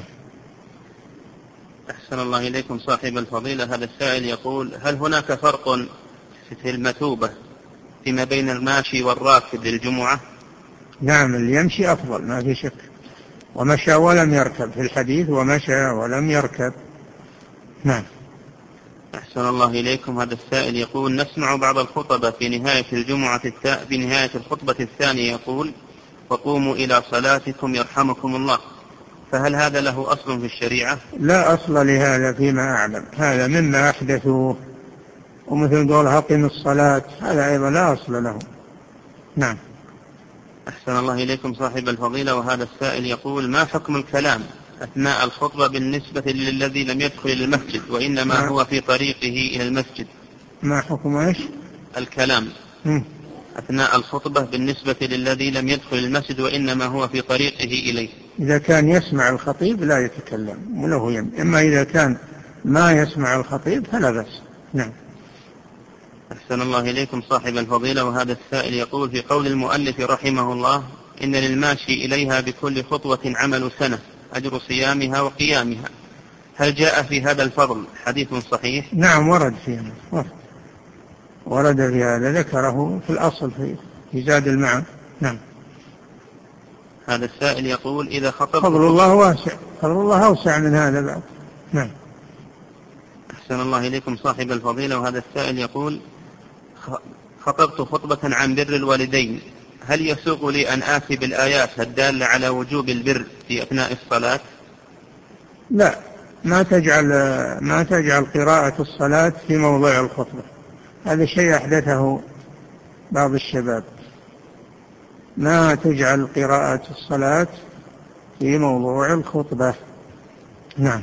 أحسن الله إليكم صاحب الفضيلة. هذا السائل يقول: هل هناك فرق في المثوبة فيما بين الماشي والراكب للجمعة؟ نعم، اللي يمشي أفضل ما في شك، ومشى ولم يركب في الحديث، ومشى ولم يركب. نعم. أحسن الله إليكم. هذا السائل يقول: نسمع بعض الخطبة في نهاية الجمعة الت... في نهاية الخطبة الثانية يقول: وقوموا إلى صلاتكم يرحمكم الله، فهل هذا له أصل في الشريعة؟ لا أصل لهذا فيما أعلم، هذا مما أحدثوه، ومثل قول أقم الصلاة هذا أيضا لا أصل له. نعم. أحسن الله إليكم صاحب الفضيلة. وهذا السائل يقول: ما حكم الكلام أثناء الخطبة بالنسبة للذي لم يدخل المسجد وإنما هو في طريقه إلى المسجد؟ ما حكم إيش؟ الكلام م. أثناء الخطبة بالنسبة للذي لم يدخل المسجد وإنما هو في طريقه إليه. إذا كان يسمع الخطيب لا يتكلم وله يم، إما إذا كان ما يسمع الخطيب فلا بأس. نعم. أحسن الله إليكم صاحب الفضيلة. وهذا السائل يقول: في قول المؤلف رحمه الله: إن للماشي إليها بكل خطوة عمل سنة أجر صيامها وقيامها، هل جاء في هذا الفضل حديث صحيح؟ نعم، ورد فيه ورد, ورد في هذا، ذكره في الأصل في زاد المعاد. نعم. هذا السائل يقول: إذا خطبت فضل الله واسع، فضل الله أوسع من هذا بعد. نعم. أحسن الله إليكم صاحب الفضيلة. وهذا السائل يقول: خطبت خطبة عن بر الوالدين، هل يسوغ لي أن آتي بالآيات الدالة على وجوب البر في أثناء الصلاة؟ لا، ما تجعل ما تجعل قراءة الصلاة في موضع الخطبة، هذا شيء أحدثه بعض الشباب، ما تجعل قراءة الصلاة في موضوع الخطبة. نعم.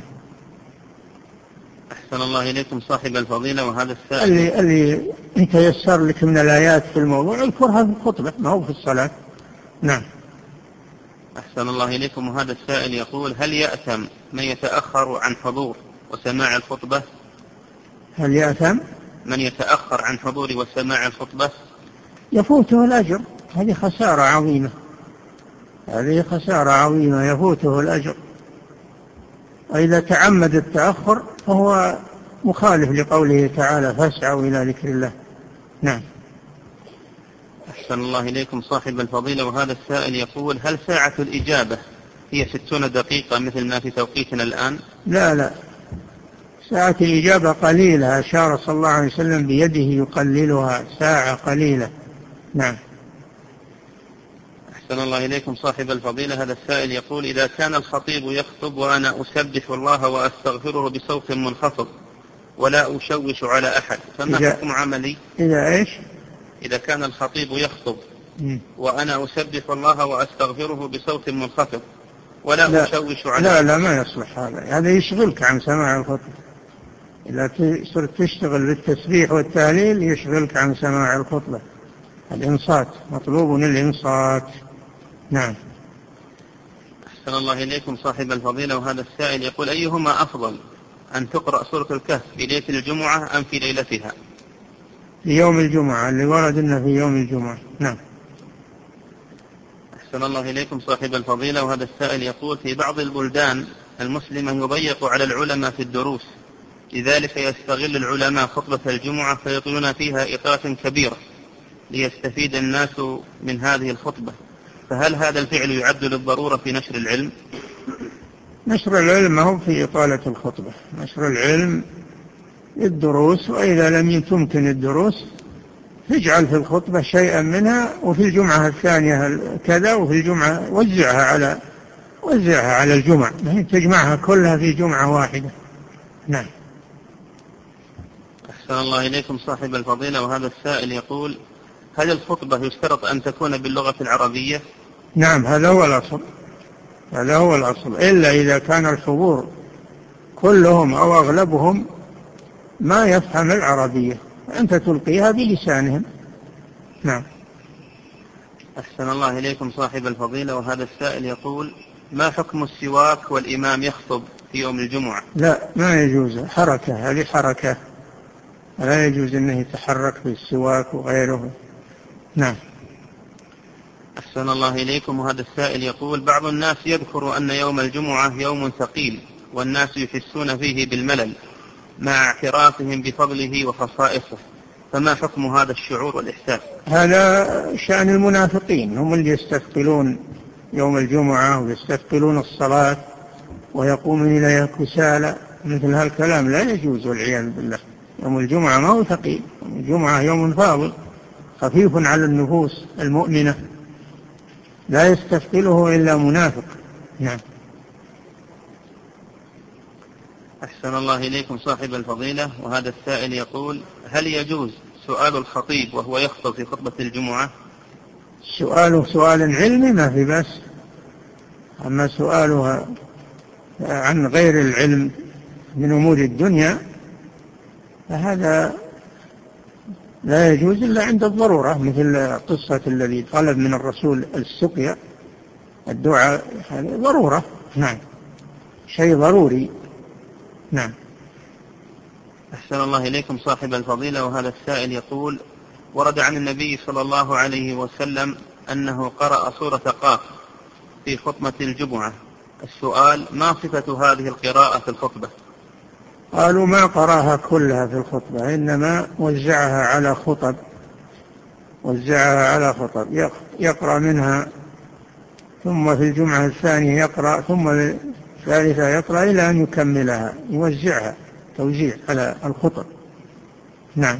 أحسن الله إليكم صاحب الفضيلة. وهذا السائل اللي, اللي يتيسر لك من الآيات في الموضوع اذكرها في الخطبة، ما هو في الصلاة. نعم. أحسن الله إليكم. وهذا السائل يقول: هل يأثم من يتأخر عن حضور وسماع الخطبة؟ هل يأثم من يتأخر عن حضور وسماع الخطبة؟ يفوته الأجر، هذه خسارة عظيمة، هذه خسارة عظيمة يفوته الأجر، وإذا تعمد التأخر فهو مخالف لقوله تعالى: فاسعوا إلى ذكر الله. نعم. أحسن الله إليكم صاحب الفضيلة. وهذا السائل يقول: هل ساعة الإجابة هي ستون دقيقة مثل ما في توقيتنا الآن؟ لا لا، ساعة الإجابة قليلة، أشار صلى الله عليه وسلم بيده يقللها، ساعة قليلة. نعم. أحسن الله إليكم صاحب الفضيلة. هذا السائل يقول: إذا كان الخطيب يخطب وأنا أسبح الله وأستغفره بصوت منخفض ولا أشوش على أحد، فما حكم عملي؟ إذا إيش؟ إذا كان الخطيب يخطب م. وأنا أسبح الله وأستغفره بصوت منخفض ولا لا أشوش على لا أحد. لا، ما يصلح هذا، هذا يشغلك عن سماع الخطبة. إذا صرت تشتغل بالتسبيح والتهليل يشغلك عن سماع الخطبة. الإنصات، مطلوب الإنصات. نعم. أحسن الله إليكم صاحب الفضيلة. وهذا السائل يقول: أيهما أفضل، أن تقرأ سورة الكهف في ليلة الجمعة أم في ليلتها؟ في يوم الجمعة، اللي ورد إنه في يوم الجمعة. نعم. أحسن الله إليكم صاحب الفضيلة. وهذا السائل يقول: في بعض البلدان المسلمة يضيق على العلماء في الدروس لذلك يستغل العلماء خطبة الجمعة فيطيلون فيها إطالة كبيرة ليستفيد الناس من هذه الخطبة، فهل هذا الفعل يعد للضرورة في نشر العلم؟ نشر العلم ما هو في إطالة الخطبة، نشر العلم الدروس، وإذا لم تمكن الدروس تجعل في الخطبة شيئا منها، وفي الجمعة الثانية كذا، وفي الجمعة وزعها على وزعها على الجمعة، تجمعها كلها في جمعة واحدة. نعم. أحسن الله إليكم صاحب الفضيلة، وهذا السائل يقول: هل الخطبة يشترط أن تكون باللغة العربية؟ نعم، هذا هو الأصل، هذا هو الأصل، إلا إذا كان الحضور كلهم أو أغلبهم ما يفهم العربية أنت تلقيها بلسانهم. نعم. أحسن الله إليكم صاحب الفضيلة، وهذا السائل يقول: ما حكم السواك والإمام يخطب في يوم الجمعة؟ لا، ما يجوز، حركة، هذه حركة، لا يجوز أنه يتحرك بالسواك وغيره. نعم. أحسن الله إليكم، وهذا السائل يقول: بعض الناس يذكر أن يوم الجمعة يوم ثقيل والناس يحسون فيه بالملل مع اعترافهم بفضله وخصائصه، فما حكم هذا الشعور والإحساس؟ هذا شأن المنافقين، هم اللي يستثقلون يوم الجمعة ويستثقلون الصلاة ويقومون إليها كسالى، مثل هالكلام لا يجوز والعياذ بالله. يوم الجمعة ما هو ثقيل، يوم الجمعة يوم فاضل خفيف على النفوس المؤمنة، لا يستثقله إلا منافق. نعم. أحسن الله إليكم صاحب الفضيلة، وهذا السائل يقول: هل يجوز سؤال الخطيب وهو يخطب في خطبة الجمعة؟ سؤاله سؤال علمي ما في بس، أما سؤالها عن غير العلم من أمور الدنيا فهذا لا يجوز إلا عند الضرورة، مثل قصة الذي طلب من الرسول السقيا، الدعاء هذا ضرورة. نعم، شيء ضروري. نعم. أحسن الله إليكم صاحب الفضيلة، وهذا السائل يقول: ورد عن النبي صلى الله عليه وسلم أنه قرأ سورة قاف في خطبة الجمعة، السؤال: ما صفة هذه القراءة في الخطبة؟ قالوا ما قرأها كلها في الخطبة، إنما وزعها على خطب، وزعها على خطب يقرأ منها، ثم في الجمعة الثانية يقرأ، ثم الثالثة يقرأ إلى أن يكملها، يوزعها توزيع على الخطب. نعم.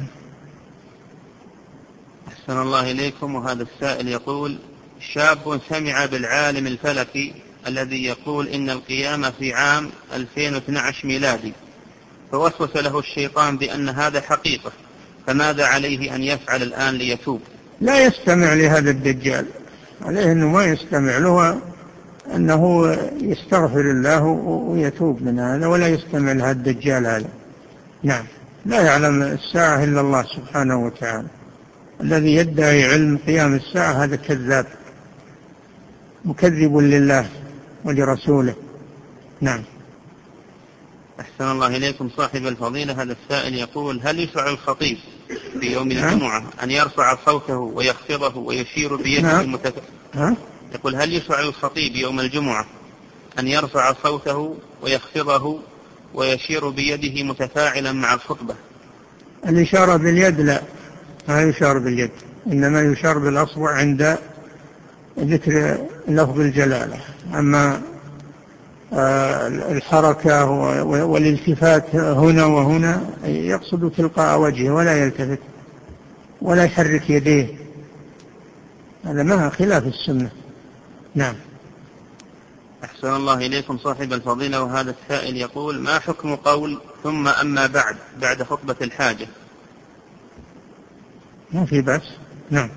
أحسن الله إليكم، وهذا السائل يقول: شاب سمع بالعالم الفلكي الذي يقول إن القيامة في عام ألفين واثني عشر ميلادي، فوسوس له الشيطان بأن هذا حقيقة، فماذا عليه أن يفعل الآن ليتوب؟ لا يستمع لهذا الدجال، عليه أنه ما يستمع له، أنه يستغفر الله ويتوب من هذا، ولا يستمع لهذا الدجال هذا. نعم. لا يعلم الساعة إلا الله سبحانه وتعالى، الذي يدعي علم قيام الساعة هذا كذاب مكذب لله ولرسوله. نعم. أحسن الله إليكم صاحب الفضيلة، هذا السائل يقول: هل يشرع الخطيب في يوم الجمعة أن يرفع صوته ويخفضه ويشير بيده المتفاعلة؟ يقول: هل يشرع الخطيب يوم الجمعة أن يرفع صوته ويخفضه ويشير بيده متفاعلا مع الخطبة؟ الإشارة باليد لا، ما يشار باليد، إنما يشار بالأصبع عند ذكر لفظ الجلالة. أما الحركة والالتفات هنا وهنا يقصد تلقاء وجهه ولا يلتفت ولا يحرك يديه، هذا ما خلاف السنة. نعم. أحسن الله إليكم صاحب الفضيلة، وهذا السائل يقول: ما حكم قول ثم أما بعد بعد خطبة الحاجة؟ ما في بأس. نعم.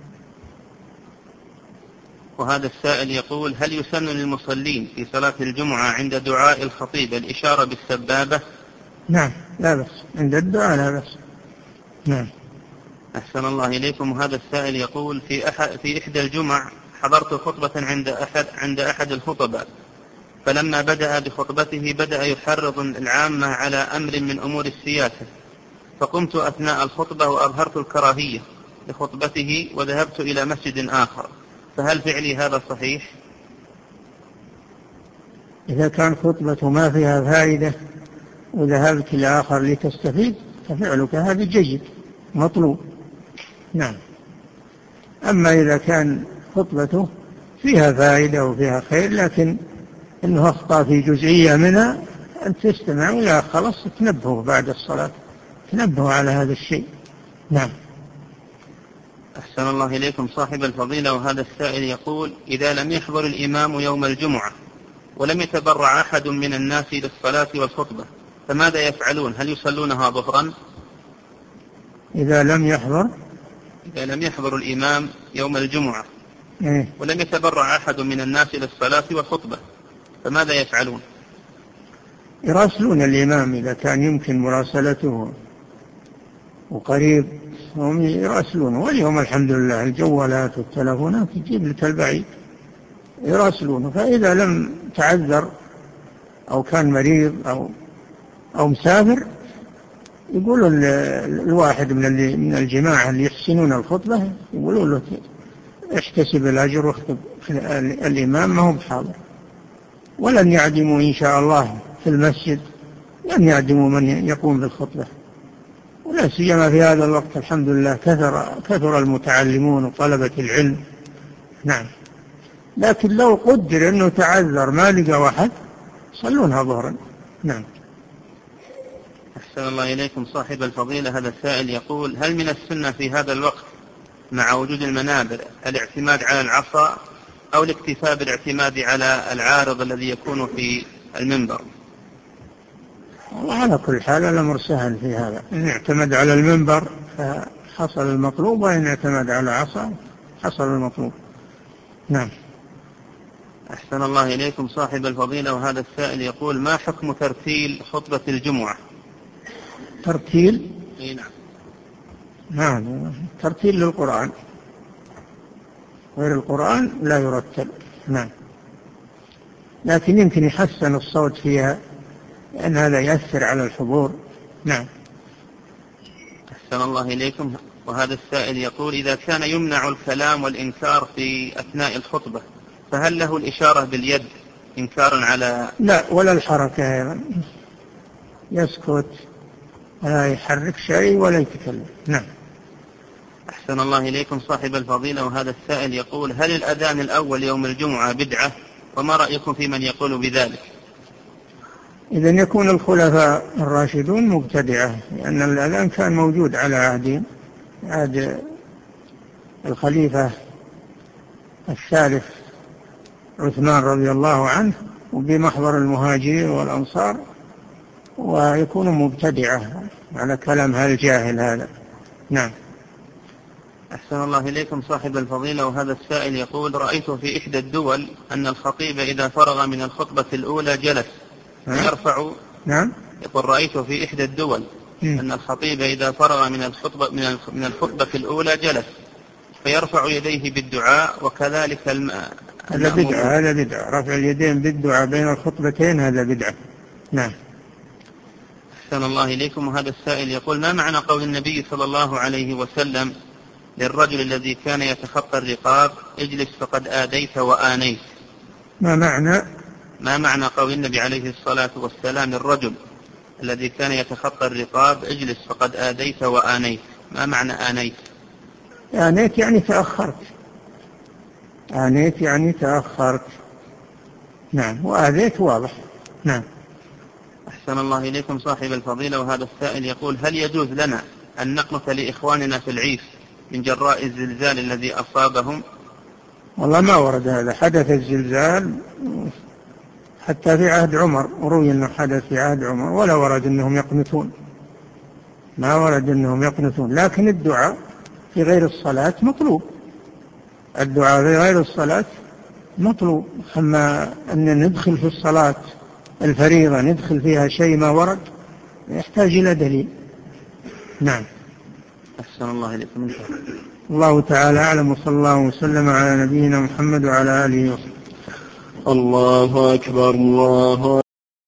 وهذا السائل يقول: هل يسن للمصلين في صلاة الجمعة عند دعاء الخطيب الإشارة بالسبابة؟ نعم، لا بأس، عند الدعاء لا بأس. نعم. أحسن الله إليكم، وهذا السائل يقول: في أحد في إحدى الجمع حضرت خطبة عند أحد عند أحد الخطباء، فلما بدأ بخطبته بدأ يحرض العامة على أمر من أمور السياسة، فقمت أثناء الخطبة وأظهرت الكراهية لخطبته وذهبت إلى مسجد آخر، فهل فعلي هذا صحيح؟ إذا كان خطبته ما فيها فائدة وذهبت لآخر لتستفيد ففعلك هذا جيد مطلوب. نعم. أما إذا كان خطبته فيها فائدة وفيها خير لكن إنه أخطأ في جزئية منها، أن تستمع ولا خلاص تنبهه بعد الصلاة، تنبهه على هذا الشيء. نعم. أحسن الله إليكم صاحب الفضيلة، وهذا السائل يقول: إذا لم يحضر الإمام يوم الجمعة ولم يتبرع أحد من الناس للصلاة والخطبة فماذا يفعلون؟ هل يصلونها ظهرا؟ إذا لم يحضر إذا لم يحضر الإمام يوم الجمعة إيه؟ ولم يتبرع أحد من الناس للصلاة والخطبة فماذا يفعلون؟ يراسلون الإمام إذا كان يمكن مراسلته وقريب، هم يراسلونه. واليوم الحمد لله الجوالات والتلفونات تجيب لك البعيد، يراسلونه. فإذا لم تعذر أو كان مريض أو أو مسافر، يقولوا الواحد من اللي من الجماعة اللي يحسنون الخطبة يقولوا له احتسب الأجر واخطب الإمام ما هو بحاضر. ولن يعدموا إن شاء الله في المسجد، لن يعدموا من يقوم بالخطبة، ولا سيما في هذا الوقت الحمد لله كثر كثر المتعلمون وطلبة العلم. نعم. لكن لو قدر أنه تعذر ما لقى واحد صلونها ظهرا. نعم. أحسن الله إليكم صاحب الفضيلة، هذا السائل يقول: هل من السنة في هذا الوقت مع وجود المنابر الاعتماد على العصا أو الاكتفاء بالاعتماد على العارض الذي يكون في المنبر؟ وعلى كل حال الأمر سهل في هذا، إن اعتمد على المنبر فحصل المطلوب، وإن اعتمد على عصا حصل المطلوب. نعم. أحسن الله إليكم صاحب الفضيلة، وهذا السائل يقول: ما حكم ترتيل خطبة الجمعة؟ ترتيل؟ إيه نعم. نعم، ترتيل للقرآن، غير القرآن لا يرتل. نعم. لكن يمكن يحسن الصوت فيها لأن هذا يأثر على الحضور. نعم. أحسن الله إليكم، وهذا السائل يقول: إذا كان يمنع الكلام والإنكار في أثناء الخطبة فهل له الإشارة باليد إنكارا على؟ لا، ولا الحركة أيضا، يسكت لا يحرك شيء ولا يتكلم. نعم. أحسن الله إليكم صاحب الفضيلة، وهذا السائل يقول: هل الأذان الأول يوم الجمعة بدعة؟ وما رأيكم في من يقول بذلك؟ إذن يكون الخلفاء الراشدون مبتدعة، لأن الأذان كان موجود على عهد عهد الخليفة الثالث عثمان رضي الله عنه وبمحضر المهاجرين والأنصار، ويكون مبتدعة على كلام هالجاهل هذا. نعم. أحسن الله إليكم صاحب الفضيلة، وهذا السائل يقول: رأيت في إحدى الدول أن الخطيب إذا فرغ من الخطبة الأولى جلس يرفع. نعم. يقول: رأيت في إحدى الدول أن الخطيب إذا فرغ من الخطبة من الخطبة الأولى جلس فيرفع يديه بالدعاء، وكذلك الم... هذا بدعة، هذا بدعة، رفع اليدين بالدعاء بين الخطبتين هذا بدعة. نعم. أحسن الله إليكم، وهذا السائل يقول: ما معنى قول النبي صلى الله عليه وسلم للرجل الذي كان يتخطى الرقاب: اجلس فقد آديت وآنيت؟ ما معنى ما معنى قول النبي عليه الصلاة والسلام للرجل الذي كان يتخطى الرقاب: اجلس فقد آديت وآنيت؟ ما معنى آنيت؟ آنيت يعني تأخرت، آنيت يعني تأخرت. نعم. وآذيت واضح. نعم. أحسن الله إليكم صاحب الفضيلة، وهذا السائل يقول: هل يجوز لنا أن نقنط لإخواننا في العيش من جراء الزلزال الذي أصابهم؟ والله ما ورد هذا، حدث الزلزال حتى في عهد عمر، روي أنه حدث في عهد عمر، ولا ورد أنهم يقنطون، ما ورد أنهم يقنطون. لكن الدعاء في غير الصلاة مطلوب، الدعاء في غير الصلاة مطلوب. أما أن ندخل في الصلاة الفريضة ندخل فيها شيء ما ورد يحتاج إلى دليل. نعم. أحسن الله إليكم. الله تعالى أعلم، وصلى الله وسلم على نبينا محمد وعلى آله وصحبه. الله أكبر، الله